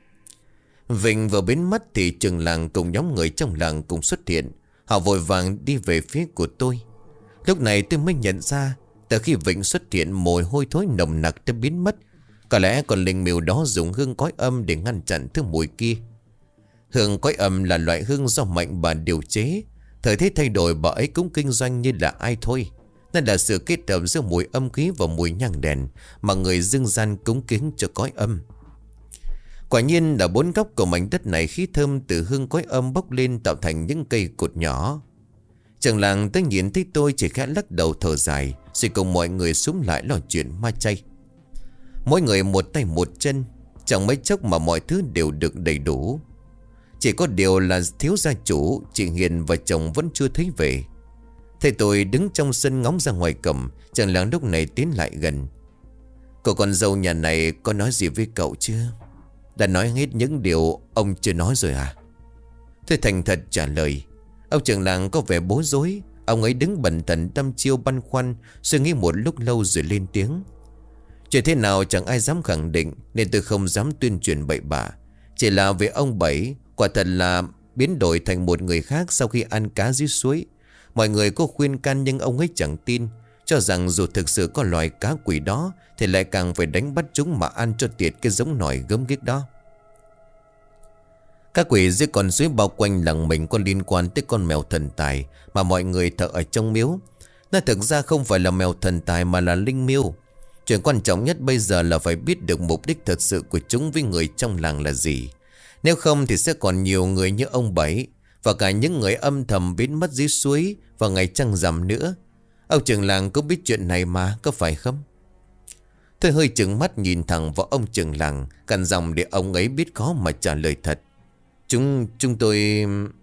Vịnh vừa biến mất thì trường làng cùng nhóm người trong làng cùng xuất hiện. Họ vội vàng đi về phía của tôi. Lúc này tôi mới nhận ra, từ khi Vịnh xuất hiện, mùi hôi thối nồng nặc đã biến mất. Có lẽ con linh miêu đó dùng hương cõi âm để ngăn chặn thứ mùi kia. Hương cõi âm là loại hương do mạnh bà điều chế. Thời thế thay đổi, bà ấy cũng kinh doanh như là ai thôi. Nên là sự kết hợp giữa mùi âm khí và mùi nhang đèn mà người dương gian cúng kiến cho cõi âm. Quả nhiên là bốn góc của mảnh đất này khí thơm từ hương cõi âm bốc lên, tạo thành những cây cột nhỏ. Trường làng tới nhìn thấy tôi chỉ khẽ lắc đầu thở dài, rồi cùng mọi người xúm lại lo chuyện ma chay. Mỗi người một tay một chân, chẳng mấy chốc mà mọi thứ đều được đầy đủ. Chỉ có điều là thiếu gia chủ, chị Hiền và chồng vẫn chưa thấy về. Thầy tôi đứng trong sân ngóng ra ngoài cổng. Trường làng lúc này tiến lại gần. Cô con dâu nhà này có nói gì với cậu chưa? Đã nói hết những điều ông chưa nói rồi à? Tôi thành thật trả lời. Ông trưởng làng có vẻ bối rối. Ông ấy đứng bần thần đăm chiêu băn khoăn, suy nghĩ một lúc lâu rồi lên tiếng. Chuyện thế nào chẳng ai dám khẳng định, nên tôi không dám tuyên truyền bậy bạ. Chỉ là về ông Bảy, quả thật là biến đổi thành một người khác sau khi ăn cá dưới suối. Mọi người có khuyên can nhưng ông ấy chẳng tin. cho rằng dù thực sự có loài cá quỷ đó thì lại càng phải đánh bắt chúng mà ăn cho tiệt cái giống nòi gớm ghiếc đó. Các quỷ dưới con suối bao quanh làng mình có liên quan tới con mèo thần tài mà mọi người thờ ở trong miếu. Nó thực ra không phải là mèo thần tài mà là linh miêu. Chuyện quan trọng nhất bây giờ là phải biết được mục đích thật sự của chúng với người trong làng là gì. Nếu không thì sẽ còn nhiều người như ông Bảy và cả những người âm thầm biến mất dưới suối vào ngày trăng rằm nữa. Ông trưởng làng cũng biết chuyện này mà, có phải không? Tôi hơi trừng mắt nhìn thẳng vào ông trưởng làng, cằn giọng để ông ấy biết khó mà trả lời thật. Chúng, chúng tôi...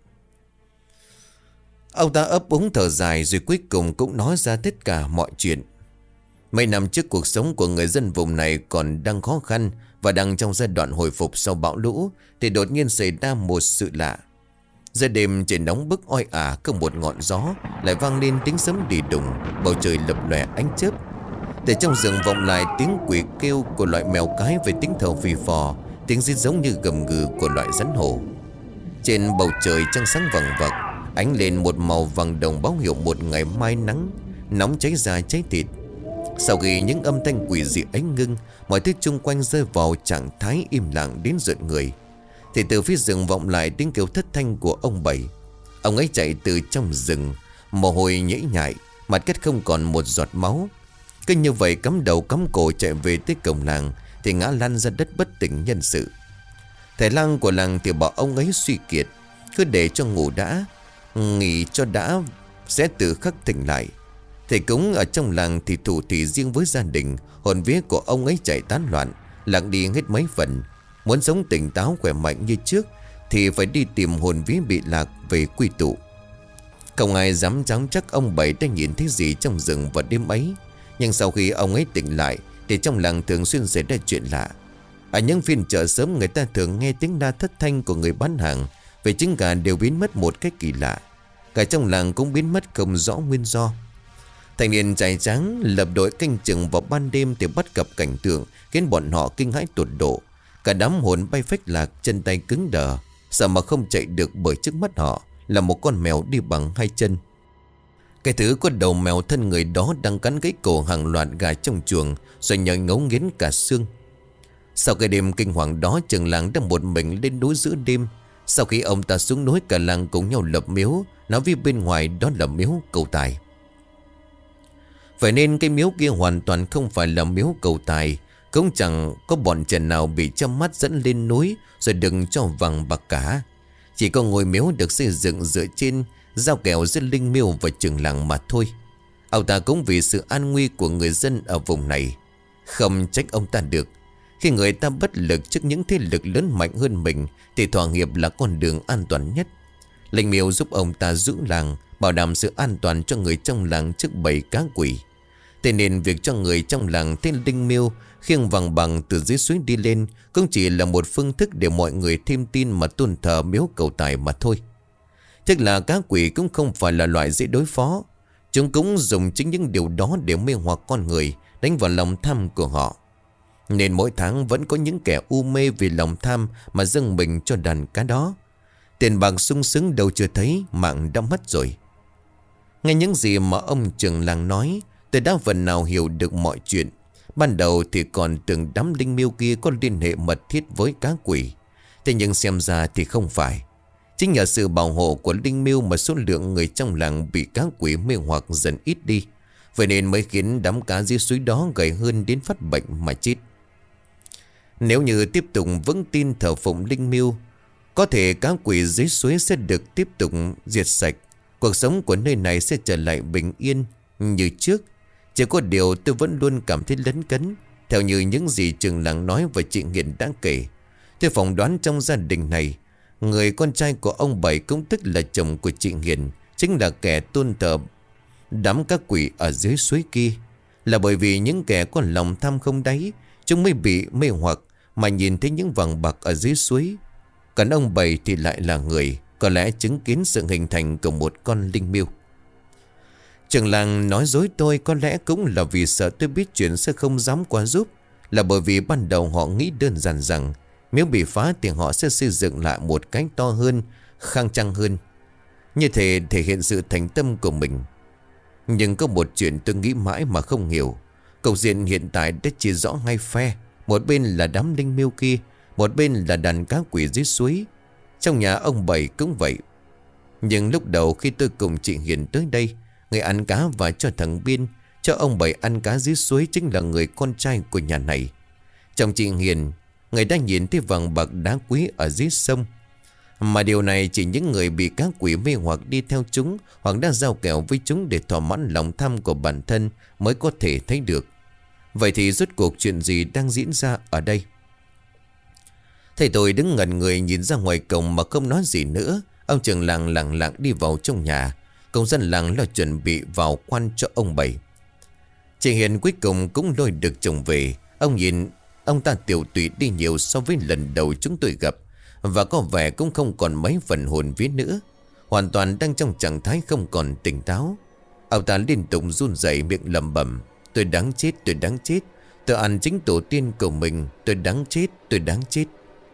Ông ta ấp úng thở dài rồi cuối cùng cũng nói ra tất cả mọi chuyện. Mấy năm trước cuộc sống của người dân vùng này còn đang khó khăn và đang trong giai đoạn hồi phục sau bão lũ thì đột nhiên xảy ra một sự lạ. Giữa đêm trời nóng bức oi ả, có một ngọn gió lại vang lên tiếng sấm đi đùng, bầu trời lập lòe ánh chớp. Để trong rừng vọng lại tiếng quỷ kêu của loại mèo cái với tiếng thở phì phò, tiếng rít giống như gầm gừ của loại rắn hổ. Trên bầu trời trăng sáng vằng vặc, ánh lên một màu vàng đồng báo hiệu một ngày mai nắng nóng cháy da cháy thịt. Sau khi những âm thanh quỷ dị ấy ngưng, mọi thứ chung quanh rơi vào trạng thái im lặng đến rợn người, thì từ phía rừng vọng lại tiếng kêu thất thanh của ông Bảy. Ông ấy chạy từ trong rừng, mồ hôi nhễ nhại, mặt cắt không còn một giọt máu. Cứ như vậy cắm đầu cắm cổ chạy về tới cổng làng thì ngã lăn ra đất bất tỉnh nhân sự. Thầy lang của làng thì bảo ông ấy suy kiệt, cứ để cho ngủ đã, nghỉ cho đã sẽ tự khắc tỉnh lại. Thầy cúng ở trong làng thì thủ thỉ riêng với gia đình, hồn vía của ông ấy chạy tán loạn, lặng đi hết mấy phần. Muốn sống tỉnh táo khỏe mạnh như trước thì phải đi tìm hồn vía bị lạc về quy tụ. Không ai dám dám chắc ông Bảy đã nhìn thấy gì trong rừng vào đêm ấy. Nhưng sau khi ông ấy tỉnh lại thì trong làng thường xuyên xảy ra chuyện lạ. Ở những phiên chợ sớm người ta thường nghe tiếng la thất thanh của người bán hàng, về trứng gà đều biến mất một cách kỳ lạ. Cả trong làng cũng biến mất không rõ nguyên do. Thanh niên trai tráng lập đội canh chừng vào ban đêm thì bắt gặp cảnh tượng khiến bọn họ kinh hãi tột độ. Cả đám hồn bay phách lạc, chân tay cứng đờ, sợ mà không chạy được bởi trước mắt họ là một con mèo đi bằng hai chân. Cái thứ có đầu mèo thân người đó đang cắn gãy cổ hàng loạt gà trong chuồng rồi nhai ngấu nghiến cả xương. Sau cái đêm kinh hoàng đó, trưởng làng đã một mình lên núi giữa đêm. Sau khi ông ta xuống núi, cả làng cùng nhau lập miếu, nói với bên ngoài đó là miếu cầu tài. Vậy nên cái miếu kia hoàn toàn không phải là miếu cầu tài, cũng chẳng có bọn trẻ nào bị chăm mắt dẫn lên núi rồi đừng cho vàng bạc cả. Chỉ có ngôi miếu được xây dựng dựa trên giao kèo giữa linh miêu và trưởng làng mà thôi. Ông ta cũng vì sự an nguy của người dân ở vùng này, không trách ông ta được. Khi người ta bất lực trước những thế lực lớn mạnh hơn mình thì thỏa hiệp là con đường an toàn nhất. Linh miêu giúp ông ta giữ làng, bảo đảm sự an toàn cho người trong làng trước bầy cá quỷ. Thế nên việc cho người trong làng tên linh miêu khiêng vàng bằng từ dưới suối đi lên cũng chỉ là một phương thức để mọi người thêm tin mà tôn thờ miếu cầu tài mà thôi. Chắc là cá quỷ cũng không phải là loại dễ đối phó. Chúng cũng dùng chính những điều đó để mê hoặc con người, đánh vào lòng tham của họ. Nên mỗi tháng vẫn có những kẻ u mê vì lòng tham mà dâng mình cho đàn cá đó. Tiền bạc sung sướng đâu chưa thấy, mạng đã mất rồi. Nghe những gì mà ông trưởng làng nói, tôi đã phần nào hiểu được mọi chuyện. Ban đầu thì còn tưởng đám linh miêu kia có liên hệ mật thiết với cá quỷ. Thế nhưng xem ra thì không phải. Chính nhờ sự bảo hộ của linh miêu mà số lượng người trong làng bị cá quỷ mê hoặc dần ít đi. Vậy nên mới khiến đám cá dưới suối đó gầy hơn đến phát bệnh mà chết. Nếu như tiếp tục vững tin thờ phụng linh miêu, có thể cá quỷ dưới suối sẽ được tiếp tục diệt sạch. Cuộc sống của nơi này sẽ trở lại bình yên như trước. Chỉ có điều tôi vẫn luôn cảm thấy lấn cấn. Theo như những gì trưởng làng nói và chị Nghiện đã kể, tôi phỏng đoán trong gia đình này, người con trai của ông Bảy cũng tức là chồng của chị Nghiện chính là kẻ tôn thờ đám cá quỷ ở dưới suối kia. Là bởi vì những kẻ có lòng tham không đáy, chúng mới bị mê hoặc mà nhìn thấy những vàng bạc ở dưới suối. Còn ông Bảy thì lại là người có lẽ chứng kiến sự hình thành của một con linh miêu. Trưởng làng nói dối tôi có lẽ cũng là vì sợ tôi biết chuyện sẽ không dám qua giúp. Là bởi vì ban đầu họ nghĩ đơn giản rằng miếu bị phá thì họ sẽ xây dựng lại một cái to hơn, khang trang hơn. Như thế thể hiện sự thành tâm của mình. Nhưng có một chuyện tôi nghĩ mãi mà không hiểu. Cục diện hiện tại đã chia rõ ngay phe. Một bên là đám linh miêu kia, một bên là đàn cá quỷ dưới suối. Trong nhà ông Bảy cũng vậy. Nhưng lúc đầu khi tôi cùng chị Hiền tới đây, người ăn cá và cho thằng Biên, cho ông Bảy ăn cá dưới suối chính là người con trai của nhà này. Chồng chị Hiền, người đã nhìn thấy vàng bạc đá quý ở dưới sông. Mà điều này chỉ những người bị cá quỷ mê hoặc đi theo chúng, hoặc đã giao kèo với chúng để thỏa mãn lòng tham của bản thân mới có thể thấy được. Vậy thì rốt cuộc chuyện gì đang diễn ra ở đây? Thầy tôi đứng ngẩn người nhìn ra ngoài cổng mà không nói gì nữa. Ông trưởng làng lặng lặng đi vào trong nhà. Công dân làng lo chuẩn bị vào quan cho ông Bảy. Chị Hiền cuối cùng cũng lôi được chồng về. Ông nhìn ông ta tiểu tụy đi nhiều so với lần đầu chúng tôi gặp, và có vẻ cũng không còn mấy phần hồn vía nữa. Hoàn toàn đang trong trạng thái không còn tỉnh táo. Ông ta liên tục run rẩy miệng lẩm bẩm: Tôi đáng chết, tôi đáng chết. Tôi ăn chính tổ tiên của mình. Tôi đáng chết, tôi đáng chết.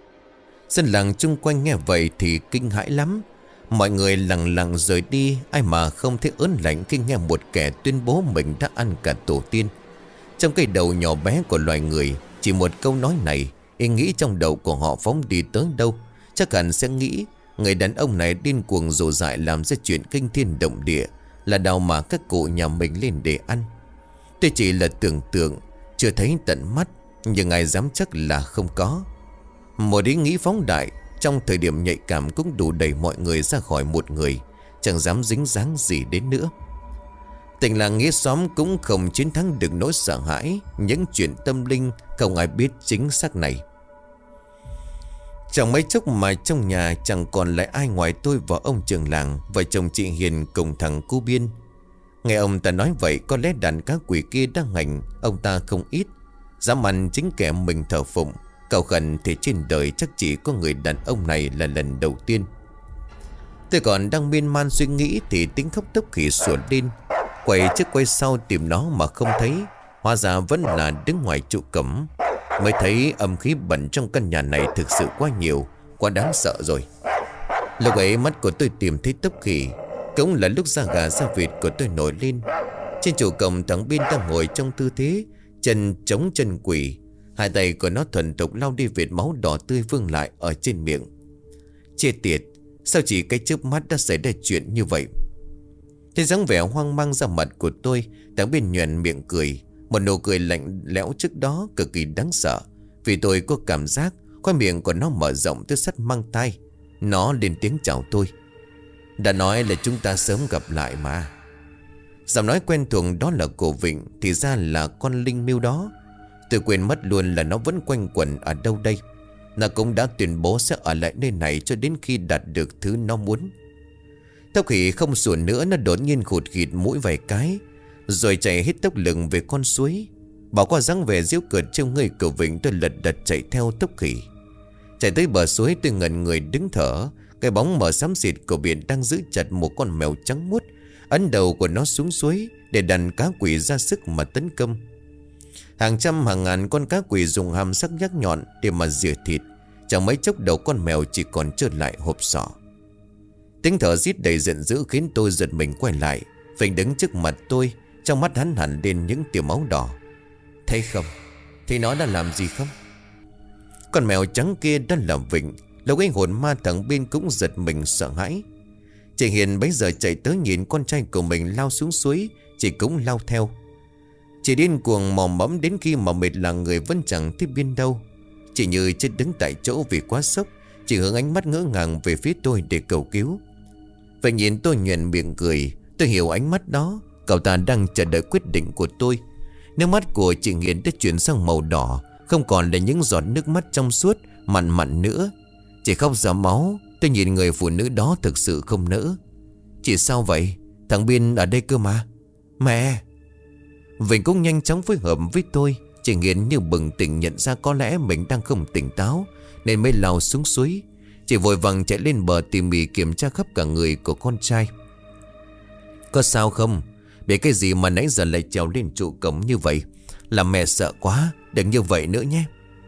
Dân làng chung quanh nghe vậy thì kinh hãi lắm. Mọi người lặng lặng rời đi. Ai mà không thấy ớn lạnh khi nghe một kẻ tuyên bố mình đã ăn cả tổ tiên. Trong cái đầu nhỏ bé của loài người, chỉ một câu nói này, ý nghĩ trong đầu của họ phóng đi tới đâu. Chắc hẳn sẽ nghĩ người đàn ông này điên cuồng rồ dại làm ra chuyện kinh thiên động địa, là đào mả các cụ nhà mình lên để ăn. Tôi chỉ là tưởng tượng, chưa thấy tận mắt, nhưng ai dám chắc là không có. Một ý nghĩ phóng đại trong thời điểm nhạy cảm cũng đủ đẩy mọi người ra khỏi một người, chẳng dám dính dáng gì đến nữa. Tình làng nghĩa xóm cũng không chiến thắng được nỗi sợ hãi những chuyện tâm linh không ai biết chính xác này. Trong mấy chốc mà trong nhà chẳng còn lại ai ngoài tôi và ông trưởng làng, vợ chồng chị Hiền cùng thằng Cu Biên. Nghe ông ta nói vậy, có lẽ đàn cá quỷ kia đang hành ông ta không ít. Dám ăn chính kẻ mình thờ phụng, cầu khẩn thì trên đời chắc chỉ có người đàn ông này là lần đầu tiên. Tôi còn đang miên man suy nghĩ thì tiếng khóc tốc khỉ sủa lên. Quay trước quay sau tìm nó mà không thấy. Hóa ra vẫn là đứng ngoài trụ cấm. Mới thấy âm khí bẩn trong căn nhà này thực sự quá nhiều, quá đáng sợ rồi. Lúc ấy mắt của tôi tìm thấy tốc khỉ, cũng là lúc da gà da vịt của tôi nổi lên. Trên trụ cổng thằng Biên đang ngồi trong tư thế chân chống chân quỷ. Hai tay của nó thuần thục lau đi vệt máu đỏ tươi vương lại ở trên miệng. Chết tiệt, sao chỉ cái chớp mắt đã xảy ra chuyện như vậy? Thế dáng vẻ hoang mang ra mặt của tôi, thằng Biên nhoẻn miệng cười. Một nụ cười lạnh lẽo trước đó cực kỳ đáng sợ. Vì tôi có cảm giác khoai miệng của nó mở rộng tới sắt mang tai. Nó lên tiếng chào tôi. Đã nói là chúng ta sớm gặp lại mà. Giọng nói quen thuộc đó là cô Vịnh, thì ra là con linh miêu đó. Tôi quên mất luôn là nó vẫn quanh quẩn ở đâu đây. Nó cũng đã tuyên bố sẽ ở lại nơi này cho đến khi đạt được thứ nó muốn. Tốc khỉ không sủa nữa, nó đột nhiên khụt khịt mũi vài cái, rồi chạy hết tốc lực về con suối. Bỏ qua dáng vẻ giễu cợt trong người của Vịnh, tôi lật đật chạy theo tốc khỉ. Chạy tới bờ suối tôi ngẩn người đứng thở. Cái bóng mờ xám xịt của biển đang giữ chặt một con mèo trắng muốt, ấn đầu của nó xuống suối để đàn cá quỷ ra sức mà tấn công. Hàng trăm hàng ngàn con cá quỷ dùng hàm sắc nhắc nhọn để mà rỉa thịt. Chẳng mấy chốc đầu con mèo chỉ còn trơ lại hộp sọ. Tiếng thở rít đầy giận dữ khiến tôi giật mình quay lại. Vịnh đứng trước mặt tôi, trong mắt hắn hẳn lên những tia máu đỏ. Thấy không? Thì nó đã làm gì không? Con mèo trắng kia đã là Vịnh. Lúc ấy hồn ma thằng Biên cũng giật mình sợ hãi. Chị Hiền bấy giờ chạy tới nhìn con trai của mình lao xuống suối, chị cũng lao theo. Chị điên cuồng mò mẫm đến khi mà mệt là người vẫn chẳng thấy Biên đâu. Chị như chết đứng tại chỗ vì quá sốc. Chị hướng ánh mắt ngỡ ngàng về phía tôi để cầu cứu. Vậy nhìn tôi nhoẻn miệng cười. Tôi hiểu ánh mắt đó. Cậu ta đang chờ đợi quyết định của tôi. Nước mắt của chị Hiền đã chuyển sang màu đỏ, không còn là những giọt nước mắt trong suốt mặn mặn nữa. Chị khóc ra máu. Tôi nhìn người phụ nữ đó thực sự không nỡ. Chị sao vậy? Thằng Biên ở đây cơ mà. Mẹ! Vịnh cũng nhanh chóng phối hợp với tôi. Chị Hiền như bừng tỉnh nhận ra có lẽ mình đang không tỉnh táo, nên mới lao xuống suối. Chị vội vàng chạy lên bờ tỉ mỉ kiểm tra khắp cả người của con trai. Có sao không? Để cái gì mà nãy giờ lại trèo lên trụ cổng như vậy? Làm mẹ sợ quá. Đừng như vậy nữa nhé.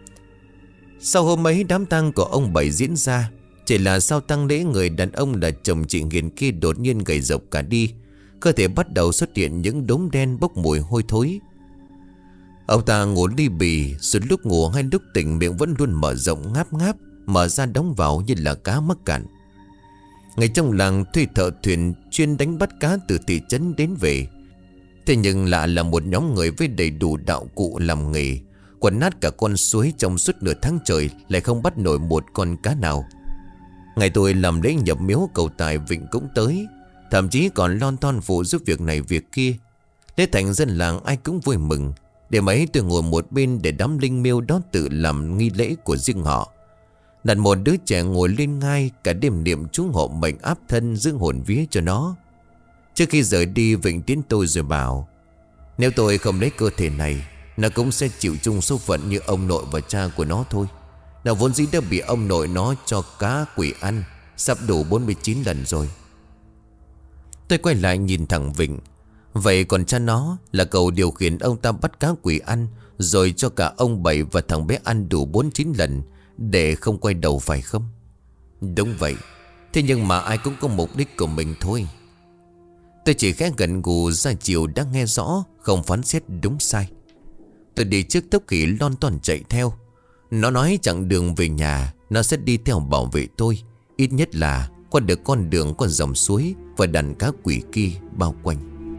Sau hôm ấy đám tang của ông Bảy diễn ra. Chỉ là sau tang lễ, người đàn ông là chồng chị Hiền kia đột nhiên gầy rộc cả đi. cơ thể bắt đầu xuất hiện những đốm đen bốc mùi hôi thối. Ông ta ngủ li bì, rồi lúc ngủ hay lúc tỉnh miệng vẫn luôn mở rộng ngáp ngáp, mở ra đóng vào như là cá mắc cạn. Người trong làng thuê thợ thuyền chuyên đánh bắt cá từ thị trấn đến về. Thế nhưng lạ là một nhóm người với đầy đủ đạo cụ làm nghề, quần nát cả con suối trong suốt nửa tháng trời lại không bắt nổi một con cá nào. Ngày tôi làm lễ nhập miếu cầu tài Vịnh cũng tới, thậm chí còn lon ton phụ giúp việc này việc kia. Lễ thành dân làng ai cũng vui mừng. Để mấy tôi ngồi một bên để đám linh miêu đó tự làm nghi lễ của riêng họ. Đặt một đứa trẻ ngồi lên ngai, cả đêm niệm chú hộ mệnh áp thân giữ hồn vía cho nó. Trước khi rời đi, Vịnh tiến tôi rồi bảo: nếu tôi không lấy cơ thể này, nó cũng sẽ chịu chung số phận như ông nội và cha của nó thôi. Nó vốn dĩ đã bị ông nội nó cho cá quỷ ăn, sắp đủ bốn mươi chín lần rồi. Tôi quay lại nhìn thằng Vịnh. Vậy còn cha nó là cậu điều khiển ông ta bắt cá quỷ ăn, rồi cho cả ông Bảy và thằng bé ăn đủ bốn mươi chín lần để không quay đầu phải không? Đúng vậy. Thế nhưng mà ai cũng có mục đích của mình thôi. Tôi chỉ khẽ gật gù ra chiều đã nghe rõ, không phán xét đúng sai. Tôi đi trước tốc khỉ lon ton chạy theo. Nó nói chặng đường về nhà nó sẽ đi theo bảo vệ tôi, ít nhất là qua được con đường qua dòng suối và đàn cá quỷ kia bao quanh.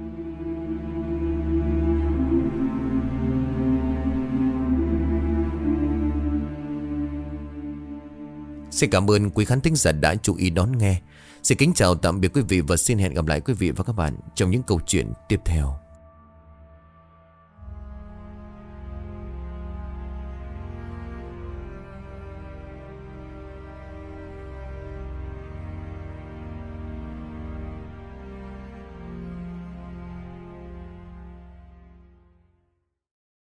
Xin cảm ơn quý khán thính giả đã chú ý đón nghe. Xin kính chào tạm biệt quý vị và xin hẹn gặp lại quý vị và các bạn trong những câu chuyện tiếp theo.